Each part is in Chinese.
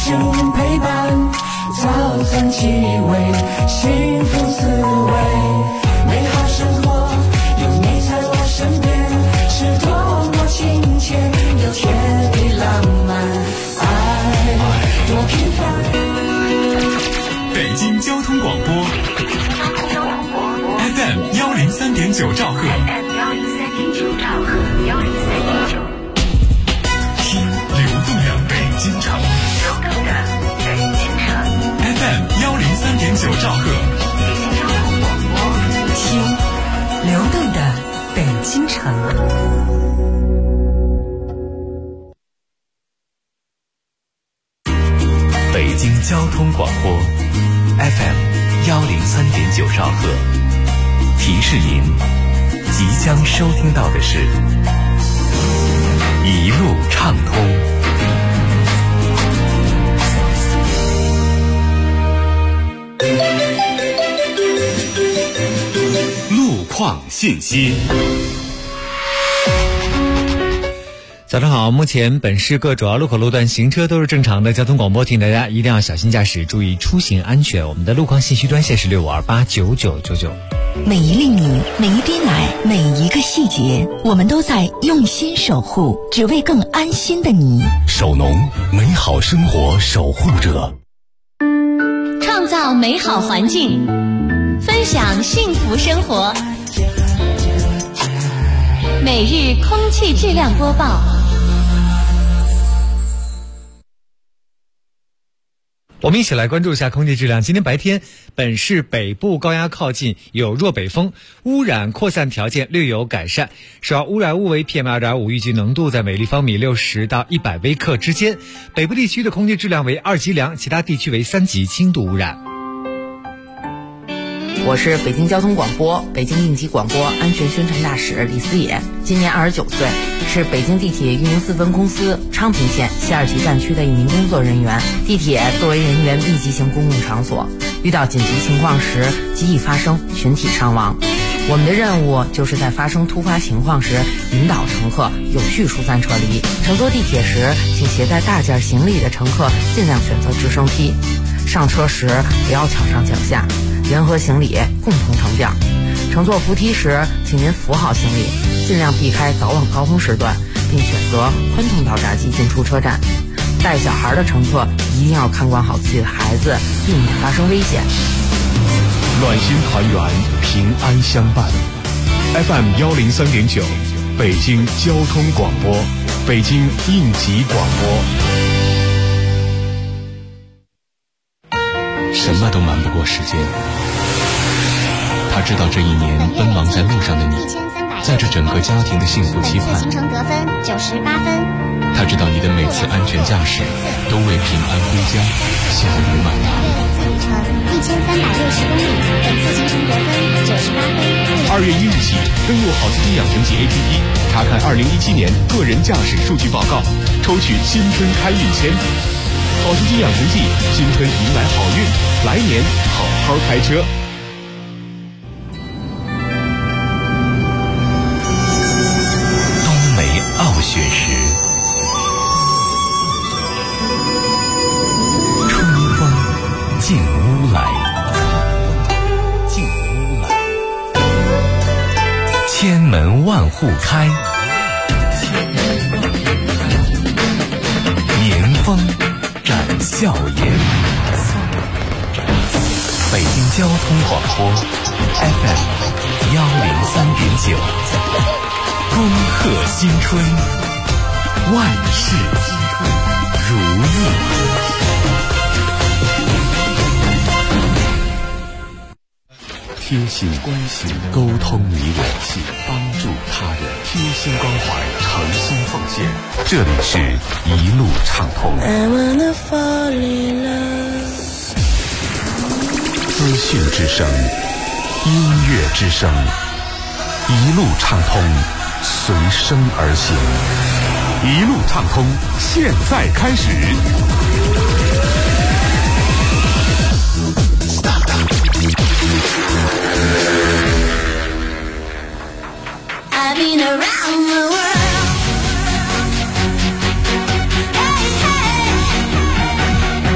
是陪伴，早餐气味，幸福滋味，美好生活有你在我身边，是多么亲切又甜蜜浪漫，爱多平凡。 北京交通广播 FM 103.9兆赫，听流动的北京城，FM 103.9兆赫， 听流动的北京城。 北京交通广播 FM 103.9兆赫，提示您即将收听到的是一路畅通。路况信息。 早上好，目前本市各主要路口路段行车都是正常的，交通广播提醒大家一定要小心驾驶，注意出行安全。我们的路况信息专线是65289999。 每一粒米，每一滴奶，每一个细节，我们都在用心守护，只为更安心的你。 守农，美好生活守护者， 创造美好环境，分享幸福生活。每日空气质量播报。 我们一起来关注一下空气质量。今天白天，本市北部高压靠近，有弱北风，污染扩散条件略有改善。首要污染物为 PM2.5， 预计浓度在每立方米60到100微克之间。北部地区的空气质量为2级良，其他地区为3级轻度污染。 我是北京交通广播北京应急广播安全宣传大使李思野，今年29岁，是北京地铁运营4分公司昌平线西2旗站区的一名工作人员。地铁作为人员密集型公共场所，遇到紧急情况时极易发生群体伤亡。我们的任务就是在发生突发情况时引导乘客有序疏散撤离。乘坐地铁时，请携带大件行李的乘客尽量选择直升梯，上车时不要抢上抢下，人和行李共同乘降。乘坐扶梯时，请您扶好行李，尽量避开早晚高峰时段，并选择宽通道闸机进出车站。带小孩的乘客一定要看管好自己的孩子，避免发生危险。 暖心团圆，平安相伴。FM 103.9，北京交通广播，北京应急广播。什么都瞒不过时间，他知道这一年奔忙在路上的你，在这整个家庭的幸福期盼。 行程得分98分。 他知道你的每次安全驾驶都为平安归家下雨满堂。 里程1360公里，本次行程得分98分。 2月1日起，登录好司机养成记 APP， 查看2017年个人驾驶数据报告，抽取新春开运签。好司机养成记，新春迎来好运，来年好好开车。冬梅傲雪时，春风进屋来，千门万户开，年风展笑颜。北京交通广播 FM 103.9，恭贺新春，万事如意。贴心关心，沟通你我心，帮助他人，贴心关怀，诚心奉献。这里是一路畅通。资讯之声，音乐之声，一路畅通，随声而行。一路畅通，现在开始。 I've been around the world. Hey, hey.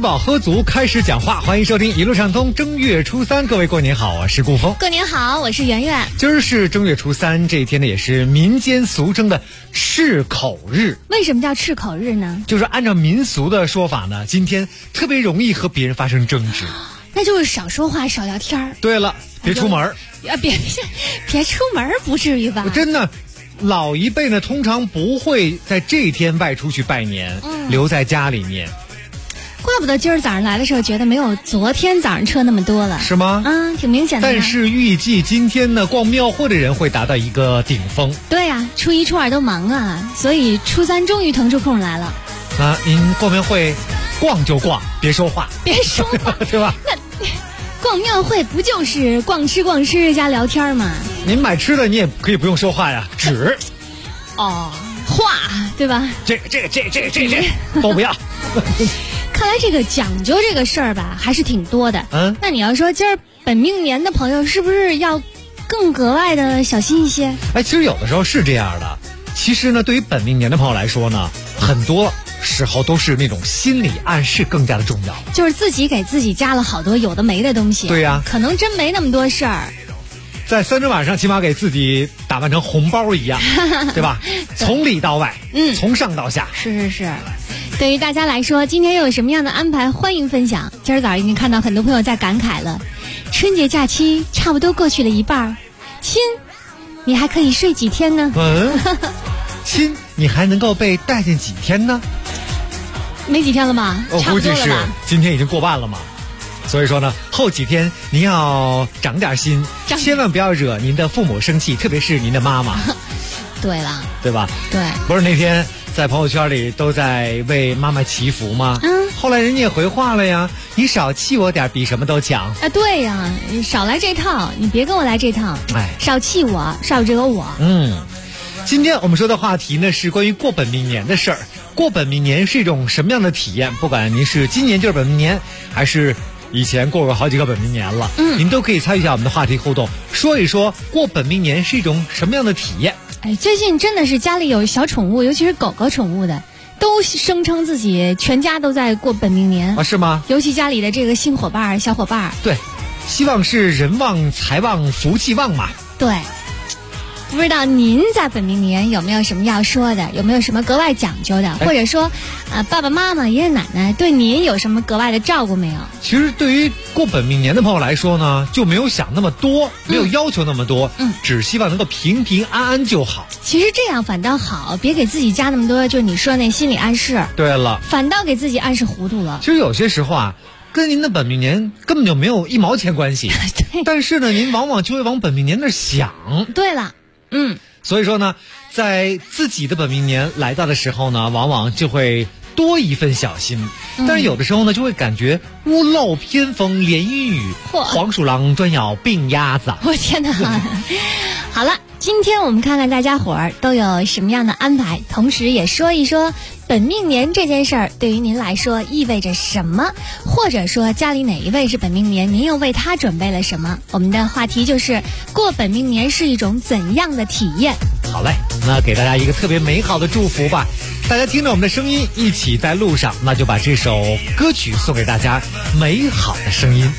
饱喝足，开始讲话。欢迎收听一路畅通正月初三，各位过年好，我是顾峰。 过年好，我是圆圆。 今儿是正月初三，这一天呢也是民间俗称的赤口日。 为什么叫赤口日呢？ 就是按照民俗的说法呢，今天特别容易和别人发生争执。 那就是少说话，少聊天儿。 对了，别出门。 别出门，不至于吧？ 真的。老一辈呢，通常不会在这一天外出去拜年，留在家里面。 怪不得今儿早上来的时候觉得没有昨天早上车那么多了， 是吗？ 挺明显的。 但是预计今天呢，逛庙会的人会达到一个顶峰。 对呀，初一初二都忙啊，所以初三终于腾出空来了。 您逛庙会，逛就逛，别说话，对吧？ 那逛庙会不就是逛吃加聊天吗？ 您买吃的你也可以不用说话呀，纸。 话对吧？ 这都不要。 看来这个讲究这个事儿吧，还是挺多的。那你要说今儿本命年的朋友，是不是要更格外的小心一些？ 其实有的时候是这样的。其实呢，对于本命年的朋友来说呢，很多时候都是那种心理暗示更加的重要， 就是自己给自己加了好多有的没的东西。 对呀， 可能真没那么多事儿。 在三十晚上起码给自己打扮成红包一样，对吧？从里到外，从上到下。是。 对于大家来说，今天又有什么样的安排？欢迎分享。今儿早上已经看到很多朋友在感慨了，春节假期差不多过去了一半，亲，你还可以睡几天呢？ 亲，你还能够被带进几天呢？ 没几天了吧？ 我估计是今天已经过半了嘛。所以说呢，后几天您要长点心，千万不要惹您的父母生气，特别是您的妈妈。 对了， 对吧？ 对， 不是那天在朋友圈里都在为妈妈祈福吗？后来人家也回话了呀，你少气我点，比什么都强。 对呀，少来这套，你别跟我来这套。少气我，少惹我。 今天我们说的话题呢，是关于过本命年的事儿。过本命年是一种什么样的体验？不管您是今年就是本命年，还是以前过好几个本命年了，您都可以参与一下我们的话题互动，说一说过本命年是一种什么样的体验。 最近真的是家里有小宠物，尤其是狗狗宠物的，都声称自己全家都在过本命年是吗？ 尤其家里的这个新伙伴小伙伴。 对，希望是人旺财旺福气旺嘛。 对，不知道您在本命年有没有什么要说的，有没有什么格外讲究的，或者说爸爸妈妈爷爷奶奶对您有什么格外的照顾没有？ 其实对于过本命年的朋友来说呢，就没有想那么多，没有要求那么多，只希望能够平平安安就好。 其实这样反倒好，别给自己加那么多，就是你说那心理暗示。 对了， 反倒给自己暗示糊涂了。 其实有些时候跟您的本命年根本就没有一毛钱关系。 对， 但是呢，您往往就会往本命年那想。 对了。 所以说呢，在自己的本命年来到的时候呢，往往就会多一份小心。但是有的时候呢，就会感觉屋漏偏逢连阴雨，黄鼠狼专咬病鸭子。 我天哪！好了，今天我们看看大家伙儿都有什么样的安排，同时也说一说本命年这件事儿对于您来说意味着什么，或者说家里哪一位是本命年，您又为他准备了什么？我们的话题就是过本命年是一种怎样的体验？ 好嘞，那给大家一个特别美好的祝福吧。大家听着我们的声音一起在路上，那就把这首歌曲送给大家，美好的声音。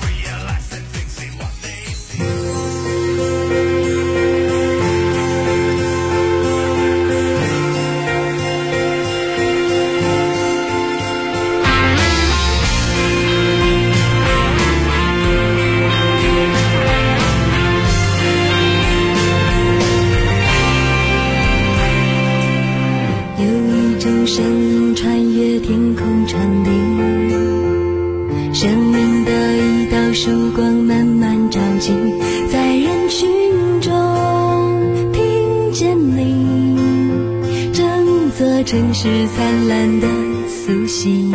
声音穿越天空传递，生命的一道曙光慢慢照进，在人群中听见你，整座城市灿烂的苏醒。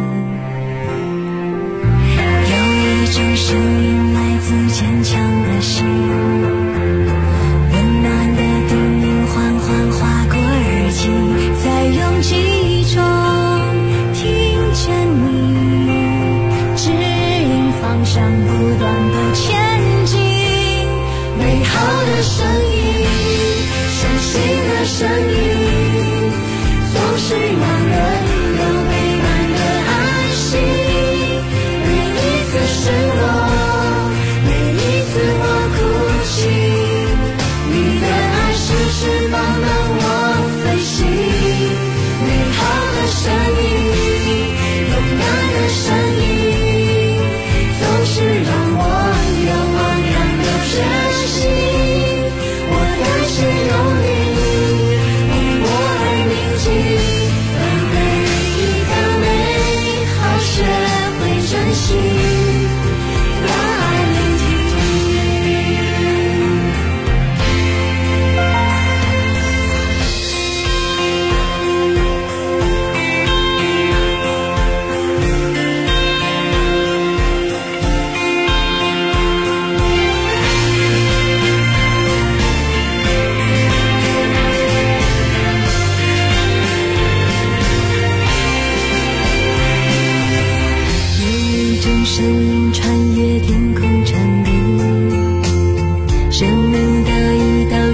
有一种声音来自坚强的心，温暖的叮咛缓缓划过耳际，在拥挤中听见你指引方向，不断的前进。美好的声音，相信的声音，总是让人有陪伴的安心。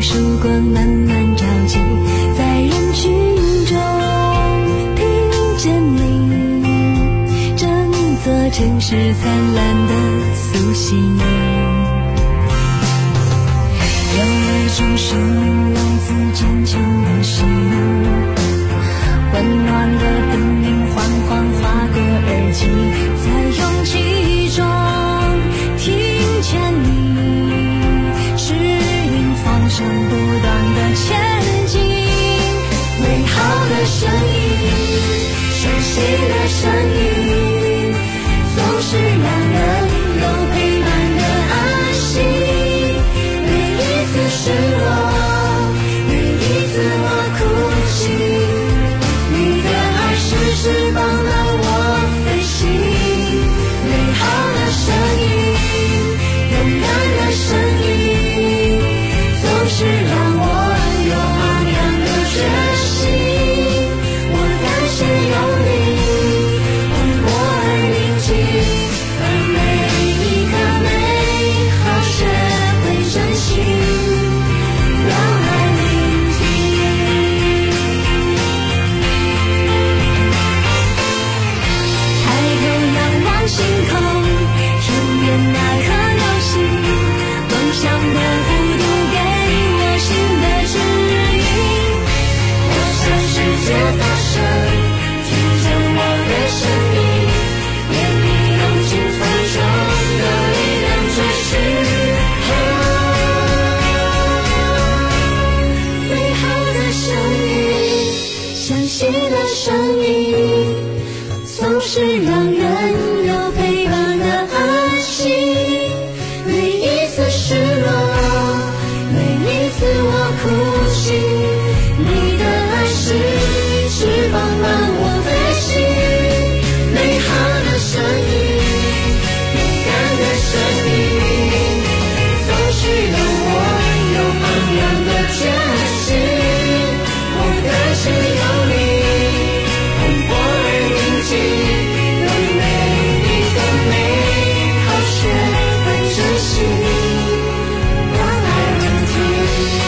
曙光慢慢照进，在人群中听见你，整座城市灿烂的苏醒。有一种心来自坚强的心，温暖的灯影缓缓划过耳际，在拥挤中听见你指引方向，不断的前进。美好的声音，熟悉的声音，总是让人有陪伴的安心。失落，每一次我哭泣，你的爱是翅膀让我飞行。美好的声音，勇敢的声音，总是让我有昂扬的决心。我感谢有你陪我而宁静，而每一个美好学会珍惜。让爱聆听，抬头仰望星空，天边那颗流星，梦想的弧度给我新的指引。我向世界发声，听见我的声音，愿你用尽风中的力量追寻。相信的声音，总是让人有陪伴的安心。每一次失落，每一次我哭泣，你的爱是翅膀让我飞行。美好的声音，勇敢的声音，总是让我有昂扬的决心。我感谢有你陪我而宁静，让每一个美好学会珍惜，让爱聆听。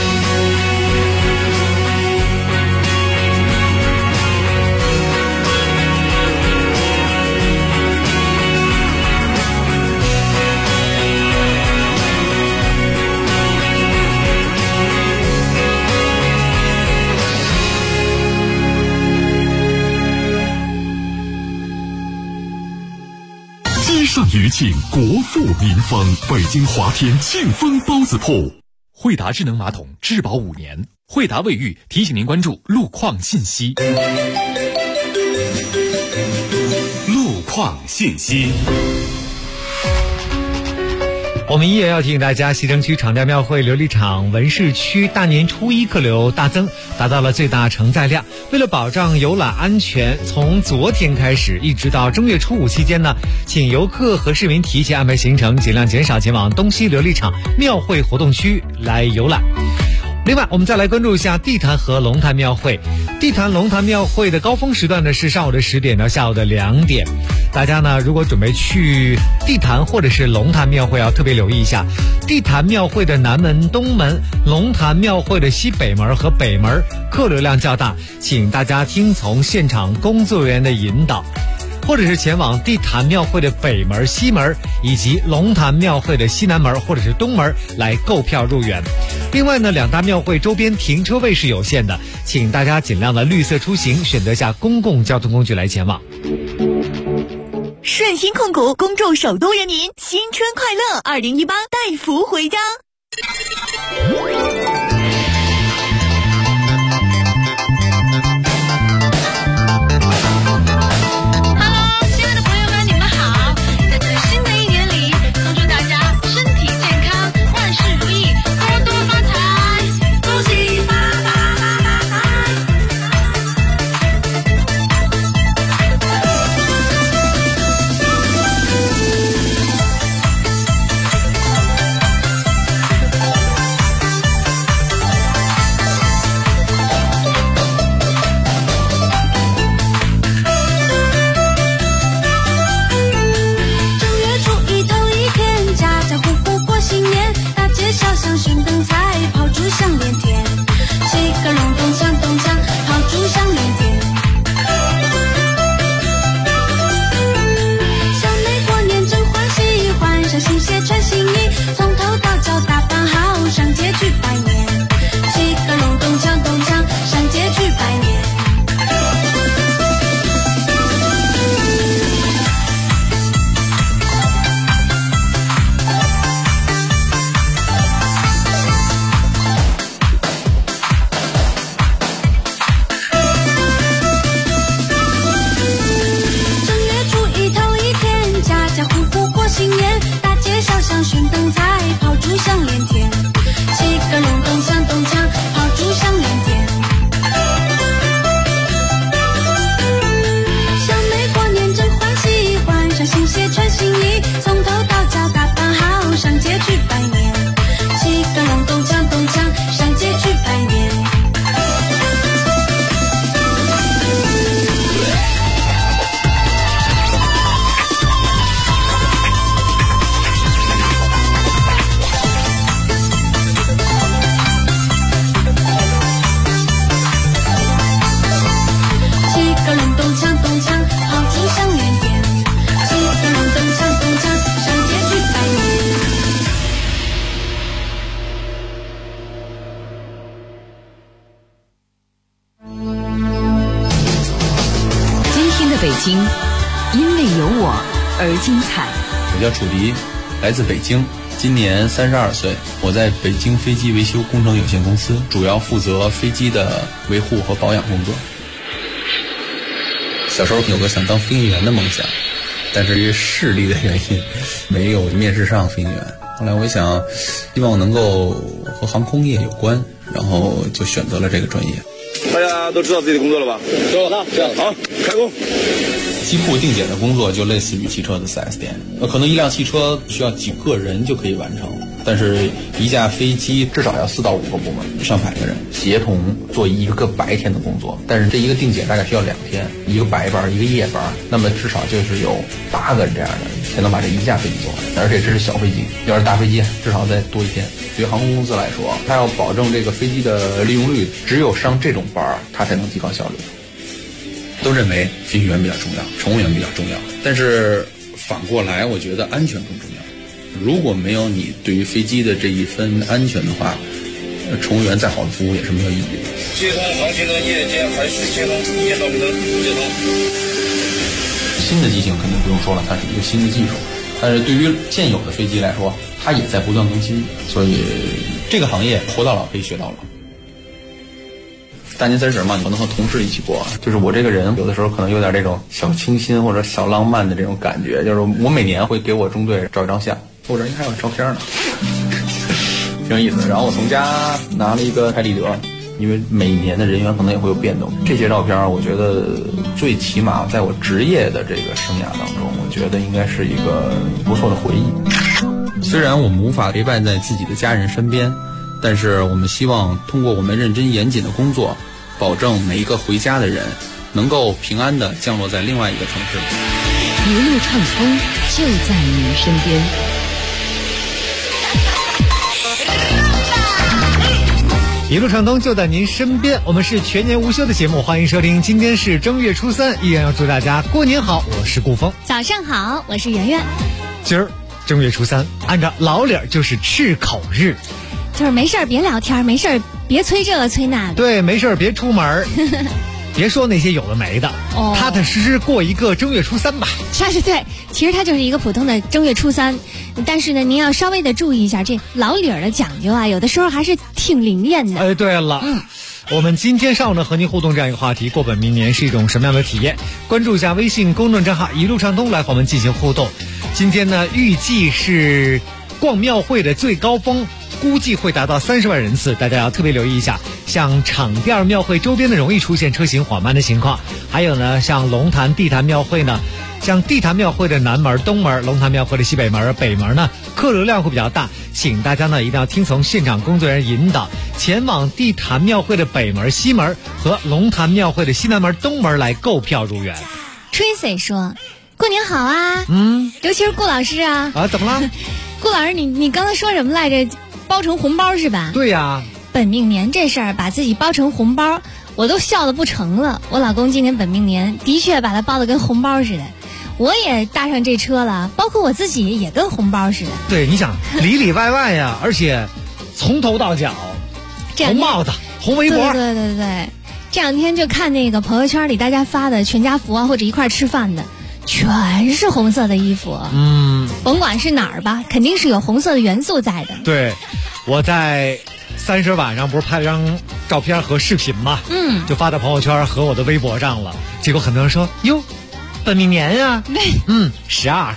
上余庆国富民丰，北京华天庆丰包子铺。 惠达智能马桶质保5年，惠达卫浴提醒您关注路况信息。 路况信息。 我们依然要提醒大家，西城区长调庙会琉璃厂文市区大年初一客流大增，达到了最大承载量。为了保障游览安全，从昨天开始一直到正月初5期间呢，请游客和市民提前安排行程，尽量减少前往东西琉璃厂庙会活动区来游览。另外，我们再来关注一下地坛和龙潭庙会。地坛龙潭庙会的高峰时段呢是上午的10点到下午的2点。大家呢如果准备去地坛或者是龙潭庙会，要特别留意一下。地坛庙会的南门、东门，龙潭庙会的西北门和北门客流量较大，请大家听从现场工作人员的引导，或者是前往地坛庙会的北门、西门，以及龙潭庙会的西南门或者是东门来购票入园。另外呢，两大庙会周边停车位是有限的，请大家尽量的绿色出行，选择下公共交通工具来前往。 顺鑫控股恭祝首都人民新春快乐，2018带福回家。 京，因为有我而精彩。 我叫楚迪，来自北京，今年32岁。我在北京飞机维修工程有限公司，主要负责飞机的维护和保养工作。小时候有个想当飞行员的梦想，但是因为视力的原因，没有面试上飞行员。后来我想，希望能够和航空业有关，然后就选择了这个专业。 大家都知道自己的工作了吧？知道了，这样好，开工。 机库定检的工作就类似于汽车的 4S 店，可能一辆汽车需要几个人就可以完成，但是一架飞机至少要4到5个部门，上百个人协同做一个白天的工作，但是这一个定检大概需要2天，一个白班一个夜班，那么至少就是有8个人这样的才能把这一架飞机做完，而且这是小飞机，要是大飞机至少再多1天。对于航空公司来说，它要保证这个飞机的利用率，只有上这种班它才能提高效率。都认为飞行员比较重要，乘务员比较重要，但是反过来我觉得安全更重要。如果没有你对于飞机的这一份安全的话，乘务员再好的服务也是没有意义的。 接通航行的夜间海水接通1道明灯接通。 新的机型肯定不用说了，它是一个新的技术，但是对于现有的飞机来说，它也在不断更新，所以这个行业活到老可以学到老。大年30嘛，你可能和同事一起过，就是我这个人有的时候可能有点这种小清新或者小浪漫的这种感觉，就是我每年会给我中队照一张相，我这应该还有照片呢，挺有意思。然后我从家拿了一个拍立得，因为每一年的人员可能也会有变动，这些照片我觉得最起码在我职业的这个生涯当中，我觉得应该是一个不错的回忆。虽然我们无法陪伴在自己的家人身边，但是我们希望通过我们认真严谨的工作，保证每一个回家的人能够平安地降落在另外一个城市。 一路畅通，就在您身边。 一路畅通就在您身边，我们是全年无休的节目，欢迎收听。今天是正月初3，依然要祝大家过年好。我是顾峰， 早上好，我是圆圆。 今儿正月初3，按照老理儿就是赤口日， 就是没事儿别聊天，没事儿别催这个催那的。 对，没事儿别出门别说那些有的没的，踏踏实实过一个正月初3吧。 那是对，其实它就是一个普通的正月初3，但是呢，您要稍微的注意一下这老理儿的讲究啊，有的时候还是挺灵验的。 对了，我们今天上午呢和您互动这样一个话题，过本命年是一种什么样的体验？关注一下微信公众账号一路畅通来和我们进行互动。今天呢，预计是逛庙会的最高峰，估计会达到30万人次，大家要特别留意一下。像场店庙会周边呢，容易出现车行缓慢的情况。还有呢，像龙潭、地坛庙会呢，像地坛庙会的南门、东门，龙潭庙会的西北门、北门呢，客流量会比较大，请大家呢一定要听从现场工作人员引导，前往地坛庙会的北门、西门和龙潭庙会的西南门、东门来购票入园。 Tracy 说：“过年好啊！”尤其是顾老师啊。 怎么了？ 顾老师，你刚才说什么来着？包成红包是吧？ 对呀。 本命年这事儿，把自己包成红包，我都笑得不成了。我老公今年本命年的确把他包得跟红包似的，我也搭上这车了，包括我自己也跟红包似的。 对，你想里里外外呀，而且从头到脚，红帽子、红围脖。 对，这两天就看那个朋友圈里大家发的全家福啊，或者一块吃饭的，全是红色的衣服。甭管是哪儿吧，肯定是有红色的元素在的。 对，我在30晚上不是拍了张照片和视频嘛，就发到朋友圈和我的微博上了。结果很多人说：“哟，本命年呀。”12。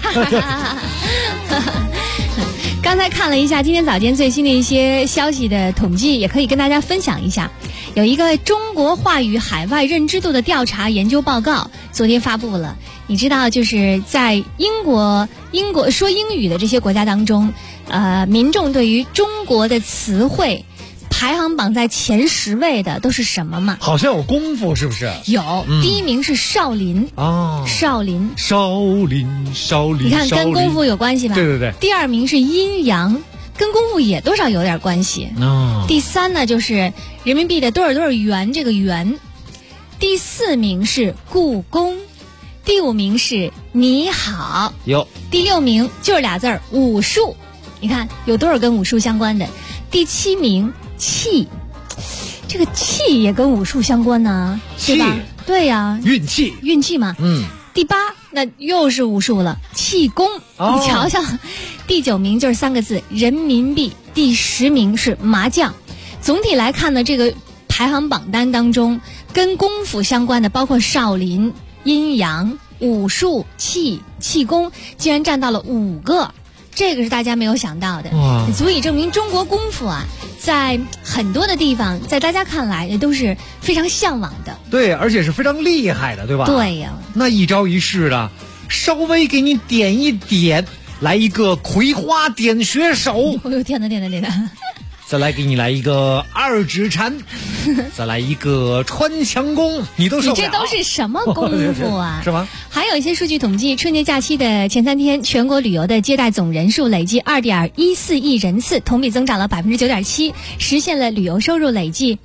刚才看了一下今天早间最新的一些消息的统计，也可以跟大家分享一下。有一个中国话语海外认知度的调查研究报告，昨天发布了。你知道，就是在英国说英语的这些国家当中，民众对于中国的词汇排行榜在前10位的都是什么吗？ 好像有功夫，是不是？ 有，第一名是少林。少林。 你看跟功夫有关系吧？ 对。 第2名是阴阳，跟功夫也多少有点关系。第3呢就是人民币的多少元，这个元。第4名是故宫。第5名是你好。第6名就是俩字儿武术。你看有多少跟武术相关的？第7名气，这个气也跟武术相关呢，对吧？ 对呀， 运气嘛。第8那又是武术了，气功。你瞧瞧，第9名就是3个字人民币，第10名是麻将。总体来看呢，这个排行榜单当中，跟功夫相关的包括少林、阴阳、武术、气功，竟然占到了5个。这个是大家没有想到的，足以证明中国功夫啊，在很多的地方，在大家看来也都是非常向往的。 对，而且是非常厉害的，对吧？ 对呀。 那一招一式的，稍微给你点一点，来一个葵花点穴手。 哎呦天哪！ 再来给你来一个2指禅，再来一个穿墙功，你都受不了。 你这都是什么功夫啊？ 是吗？ 还有一些数据统计，春节假期的前3天，全国旅游的接待总人数累计2.14亿人次，同比增长了9.7%，实现了旅游收入累计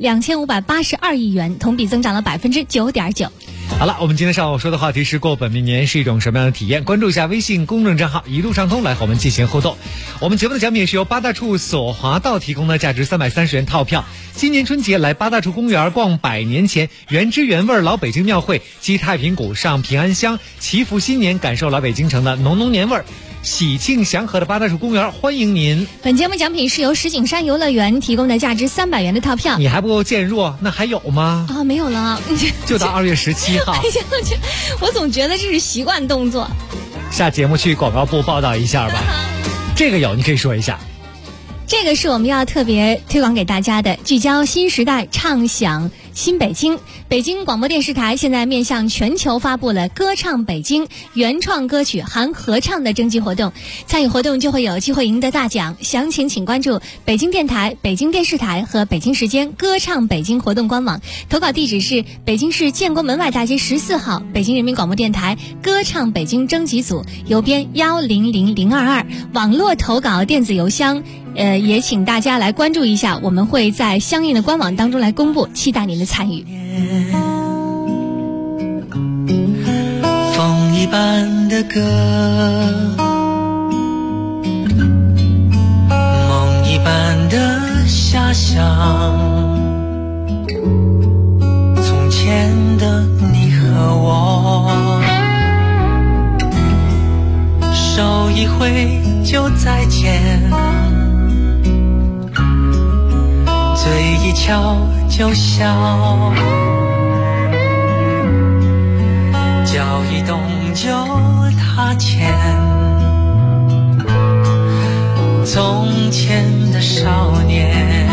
2582亿元，同比增长了9.9%。 好了，我们今天上午说的话题是过本命年是一种什么样的体验？关注一下微信公众账号一路畅通，来和我们进行互动。我们节目的奖品是由八大处索华道提供的价值330元套票。今年春节来八大处公园逛100年前原汁原味老北京庙会，击太平鼓，上平安香，祈福新年，感受老北京城的浓浓年味儿。喜庆祥和的八大处公园欢迎您。 本节目奖品是由石景山游乐园提供的价值300元的套票。 你还不够渐弱，那还有吗？ 没有了， 就到2月17号。 我总觉得这是习惯动作。 下节目去广告部报道一下吧。这个有，你可以说一下。 这个是我们要特别推广给大家的，聚焦新时代，畅想新北京。北京广播电视台现在面向全球发布了歌唱北京原创歌曲含合唱的征集活动，参与活动就会有机会赢得大奖。详情请关注北京电台、北京电视台和北京时间歌唱北京活动官网。投稿地址是北京市建国门外大街14号，北京人民广播电台歌唱北京征集组，邮编100022，网络投稿电子邮箱。也请大家来关注一下，我们会在相应的官网当中来公布，期待您的参与。 风一般的歌，梦一般的遐想，从前的你和我，手一挥就再见，嘴一翘就笑，脚一动就踏前，从前的少年，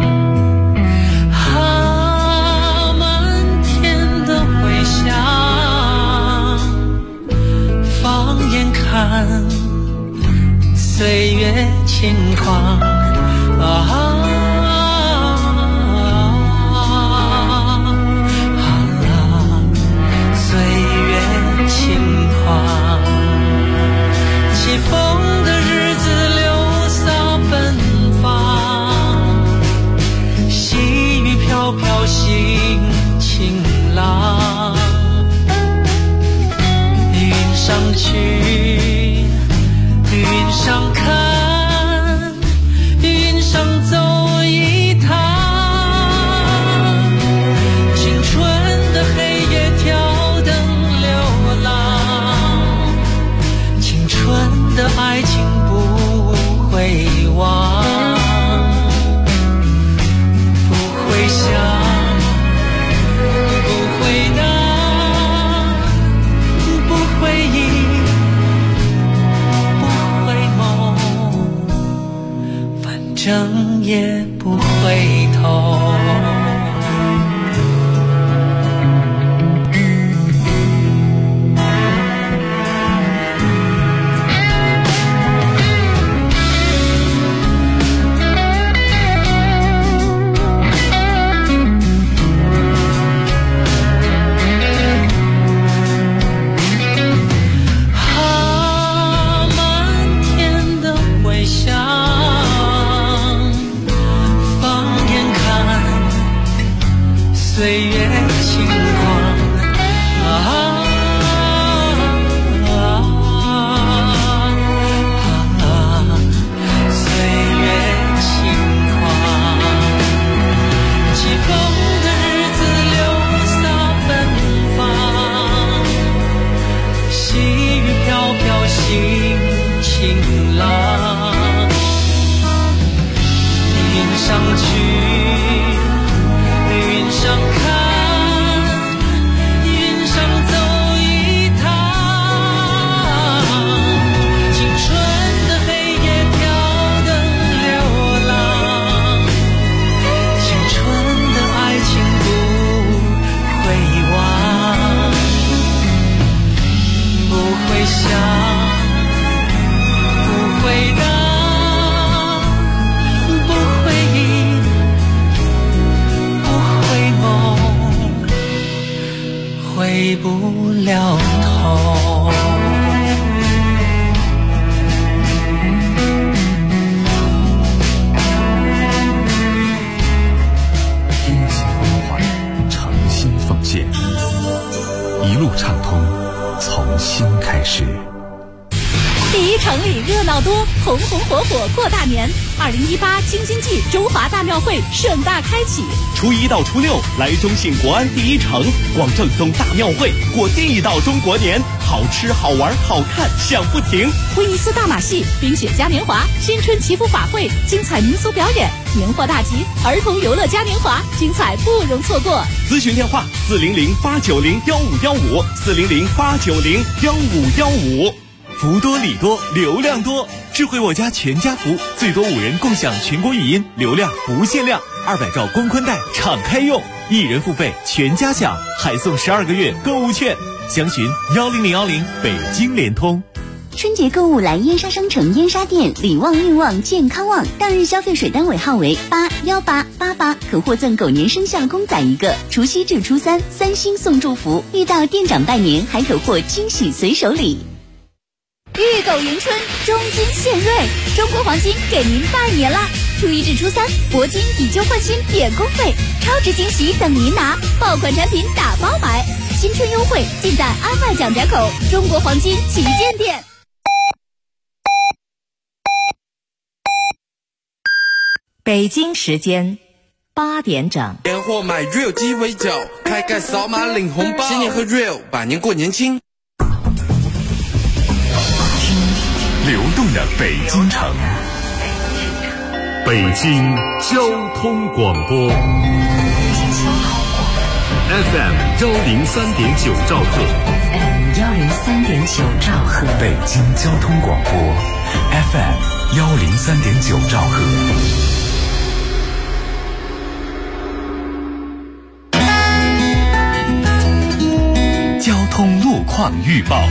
满天的回响，放眼看岁月轻狂，起风的日子流洒奔放，细雨飘飘心情朗，云上去云上看，云上走一趟，青春的黑夜挑灯流浪，青春的爱情不会忘，不会想，不会当，不会忆，不会梦，反正也不回头。岁月轻狂，岁月轻狂，起风的日子流洒奔了头。 贴心关怀，诚心奉献，一路畅通，从心开始。 第一城里热闹多，红红火火过大年。2018京津冀中华大庙会盛大开启， 初1到初6来中信国安第一城，逛正宗大庙会，过地道中国年，好吃好玩好看享不停。 威尼斯大马戏、冰雪嘉年华、新春祈福法会，精彩民俗表演，年货大集，儿童游乐嘉年华，精彩不容错过。 咨询电话400-890-1515，400-890-1515。福多礼多，流量多，智慧我家全家福，最多5人共享全国语音，流量不限量，200兆光宽带敞开用，1人付费全家享，还送12个月购物券。详询10010北京联通。 春节购物来燕莎商城燕莎店，礼旺运旺健康旺，当日消费水单尾号为81888，可获赠狗年生肖公仔1个，除夕至初3，3星送祝福，遇到店长拜年还可获惊喜随手礼。 御狗迎春，中金献瑞，中国黄金给您拜年啦！初1至初3，铂金以旧换新免工费，超值惊喜等您拿，爆款产品打包买，新春优惠尽在安外蒋宅口中国黄金旗舰店。 北京时间8点整， 年货买 Real 鸡尾酒，开盖扫码领红包，新年喝 Real， 百年过年轻。 流动的北京城，北京交通广播 FM 103.9兆赫， FM 103.9兆赫， 北京交通广播 FM 103.9兆赫。交通路况预报。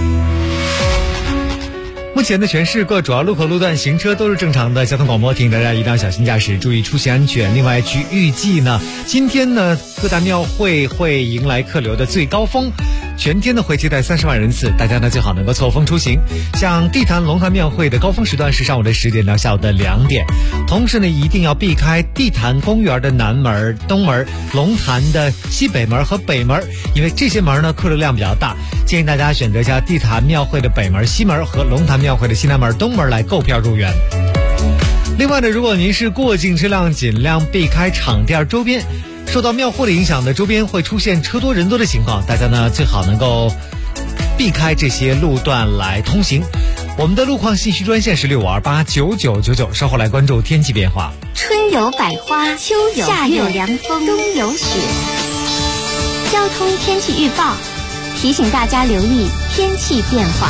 目前的全市各主要路口路段行车都是正常的，交通广播提醒大家一定要小心驾驶，注意出行安全。另外，据预计呢，今天呢各大庙会会迎来客流的最高峰，全天呢会接待30万人次，大家呢最好能够错峰出行。像地坛龙潭庙会的高峰时段是上午的10点到下午的2点，同时呢一定要避开地坛公园的南门、东门、龙潭的西北门和北门，因为这些门呢客流量比较大，建议大家选择一下地坛庙会的北门、西门和龙潭庙会的西南门、东门来购票入园。另外呢，如果您是过境车辆，尽量避开场店周边，受到庙会的影响的周边会出现车多人多的情况，大家呢最好能够避开这些路段来通行。我们的路况信息专线是65289999，稍后来关注天气变化。 春有百花，秋有夏有凉风，冬有雪。交通天气预报提醒大家留意天气变化。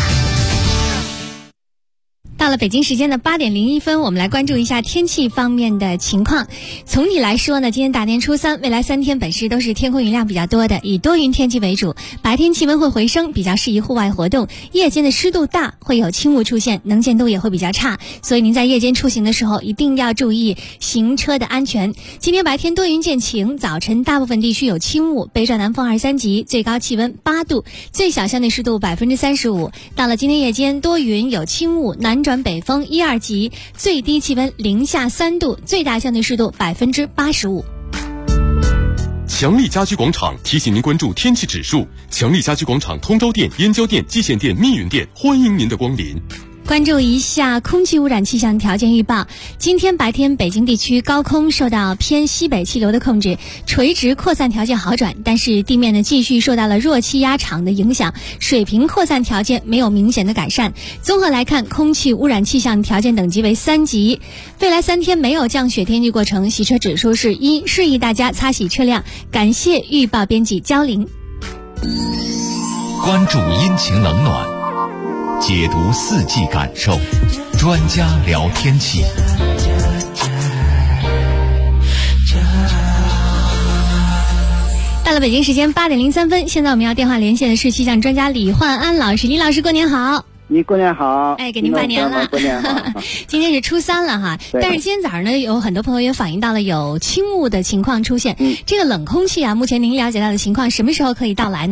到了北京时间的8点01分，我们来关注一下天气方面的情况。总体来说呢，今天大年初3，未来3天本市都是天空云量比较多的，以多云天气为主。白天气温会回升，比较适宜户外活动。夜间的湿度大，会有轻雾出现，能见度也会比较差，所以您在夜间出行的时候一定要注意行车的安全。今天白天多云见晴，早晨大部分地区有轻雾，北转南风2、3级，最高气温8度，最小相对湿度35%。到了今天夜间多云有轻雾，南转北风1、2级，最低气温零下3度，最大相对湿度85%。 强力家居广场提醒您关注天气指数。强力家居广场通州店、燕郊店、蓟县店、密云店，欢迎您的光临。 关注一下空气污染气象条件预报。今天白天北京地区高空受到偏西北气流的控制，垂直扩散条件好转，但是地面呢继续受到了弱气压场的影响，水平扩散条件没有明显的改善。综合来看，空气污染气象条件等级为3级。未来3天没有降雪天气过程，洗车指数是1，示意大家擦洗车辆。感谢预报编辑焦玲。 关注阴晴冷暖，解读4季感受，专家聊天气。 到了北京时间8点03分，现在我们要电话连线的是气象专家李焕安老师。李老师，过年好！ 你过年好！ 哎，给您拜年了！ 过年好！ 今天是初3了哈，但是今天早上呢，有很多朋友也反映到了有轻雾的情况出现。这个冷空气啊，目前您了解到的情况，什么时候可以到来呢？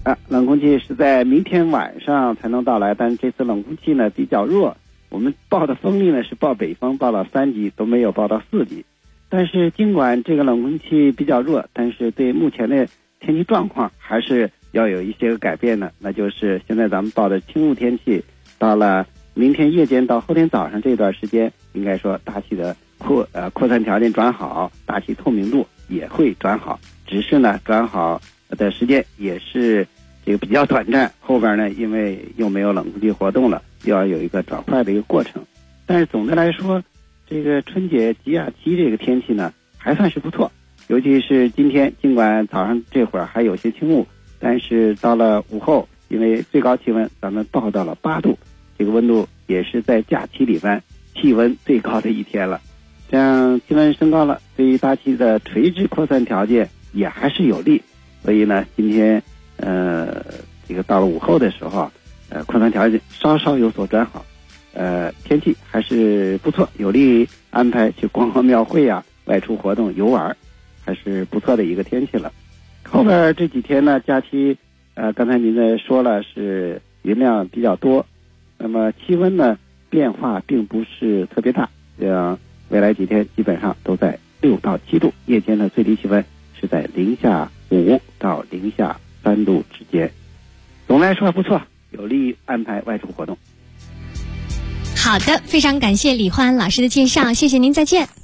冷空气是在明天晚上才能到来，但是这次冷空气呢比较弱，我们报的风力呢是报北风，报到3级，都没有报到4级。但是尽管这个冷空气比较弱，但是对目前的天气状况还是要有一些个改变的，那就是现在咱们报的轻雾天气，到了明天夜间到后天早上这段时间，应该说大气的扩散条件转好，大气透明度也会转好，只是呢转好的时间也是这个比较短暂，后边呢因为又没有冷空气活动了，又要有一个转坏的一个过程。但是总的来说，这个春节吉亚期这个天气呢还算是不错，尤其是今天，尽管早上这会儿还有些轻雾，但是到了午后，因为最高气温咱们报到了8度，这个温度也是在假期里边气温最高的一天了。这样气温升高了，对于大气的垂直扩散条件也还是有利，所以呢今天这个到了午后的时候，扩散条件稍稍有所转好，天气还是不错，有利安排去逛逛庙会啊，外出活动游玩，还是不错的一个天气了。后边这几天呢，假期刚才您说了是云量比较多，那么气温呢变化并不是特别大，像未来几天基本上都在6到7度，夜间的最低气温是在零下5到零下3度之间。总的来说不错，有利于安排外出活动。 好的，非常感谢李焕老师的介绍，谢谢您，再见。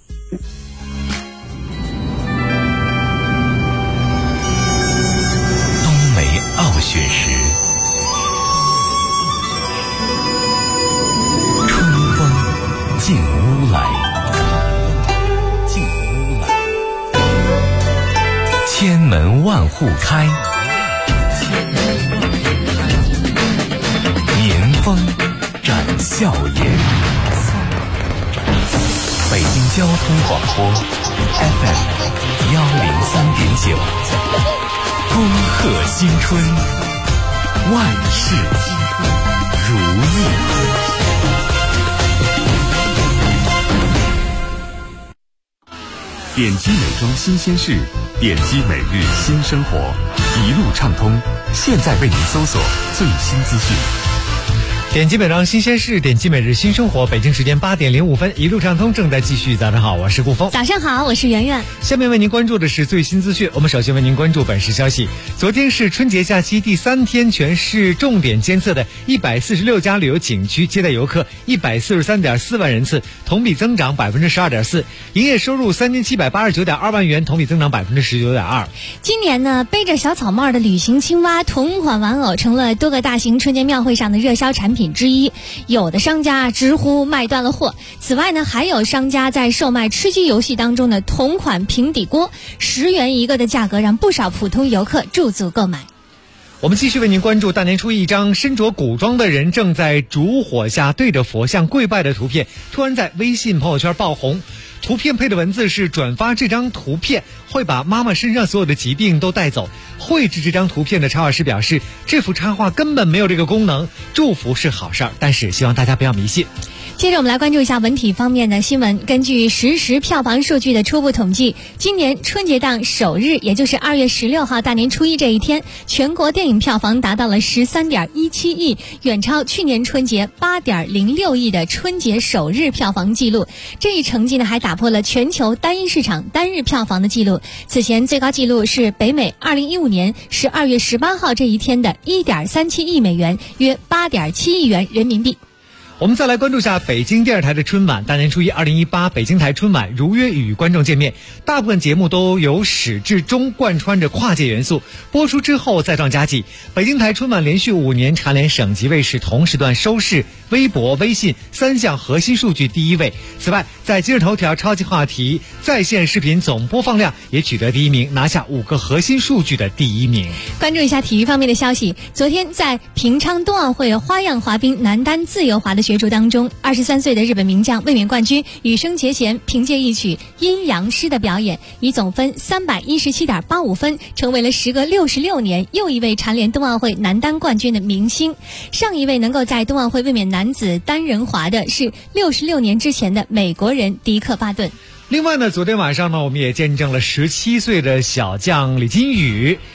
冬梅傲雪时，春风进屋来，千门万户开，年风展笑颜。北京交通广播 FM 103.9，恭贺新春，万事如意。 点击美妆新鲜事，点击每日新生活，一路畅通。现在为您搜索最新资讯。 点击美妆新鲜事，点击每日新生活。北京时间8点05分，一路畅通正在继续。早上好，我是顾峰。 早上好，我是圆圆。 下面为您关注的是最新资讯。我们首先为您关注本市消息。昨天是春节假期第3天，全市重点监测的146家旅游景区接待游客143.4万人次，同比增长12.4%，营业收入3789.2万元，同比增长19.2%。 今年呢，背着小草帽的旅行青蛙同款玩偶成了多个大型春节庙会上的热销产品之一，有的商家直呼卖断了货。此外呢，还有商家在售卖吃鸡游戏当中的同款平底锅，10元一个的价格让不少普通游客驻足购买。 我们继续为您关注大年初一，一张身着古装的人正在烛火下对着佛像跪拜的图片突然在微信朋友圈爆红。图片配的文字是：转发这张图片会把妈妈身上所有的疾病都带走。绘制这张图片的插画师表示，这幅插画根本没有这个功能，祝福是好事儿，但是希望大家不要迷信。 接着我们来关注一下文体方面的新闻。根据实时票房数据的初步统计，今年春节档首日，也就是2月16号大年初一这一天，全国电影票房达到了13.17亿，远超去年春节8.06亿的春节首日票房纪录。这一成绩呢，还打破了全球单一市场单日票房的纪录。此前最高纪录是北美2015年12月18号这一天的1.37亿美元，约8.7亿元人民币。 我们再来关注一下北京电视台的春晚。大年初一2018北京台春晚如约与观众见面，大部分节目都由始至终贯穿着跨界元素，播出之后再创佳绩。北京台春晚连续5年蝉联省级卫视同时段收视、微博、微信3项核心数据第一位。此外，在今日头条超级话题在线视频总播放量也取得第1名，拿下5个核心数据的第1名。 关注一下体育方面的消息。昨天在平昌冬奥会花样滑冰男单自由滑的角逐当中，23岁的日本名将卫冕冠军羽生结弦凭借一曲阴阳师的表演，以总分317.85分，成为了时隔66年又一位蝉联冬奥会男单冠军的明星。上一位能够在冬奥会卫冕男子单人滑的是66年之前的美国人迪克巴顿。 另外呢，昨天晚上呢，我们也见证了17岁的小将李金羽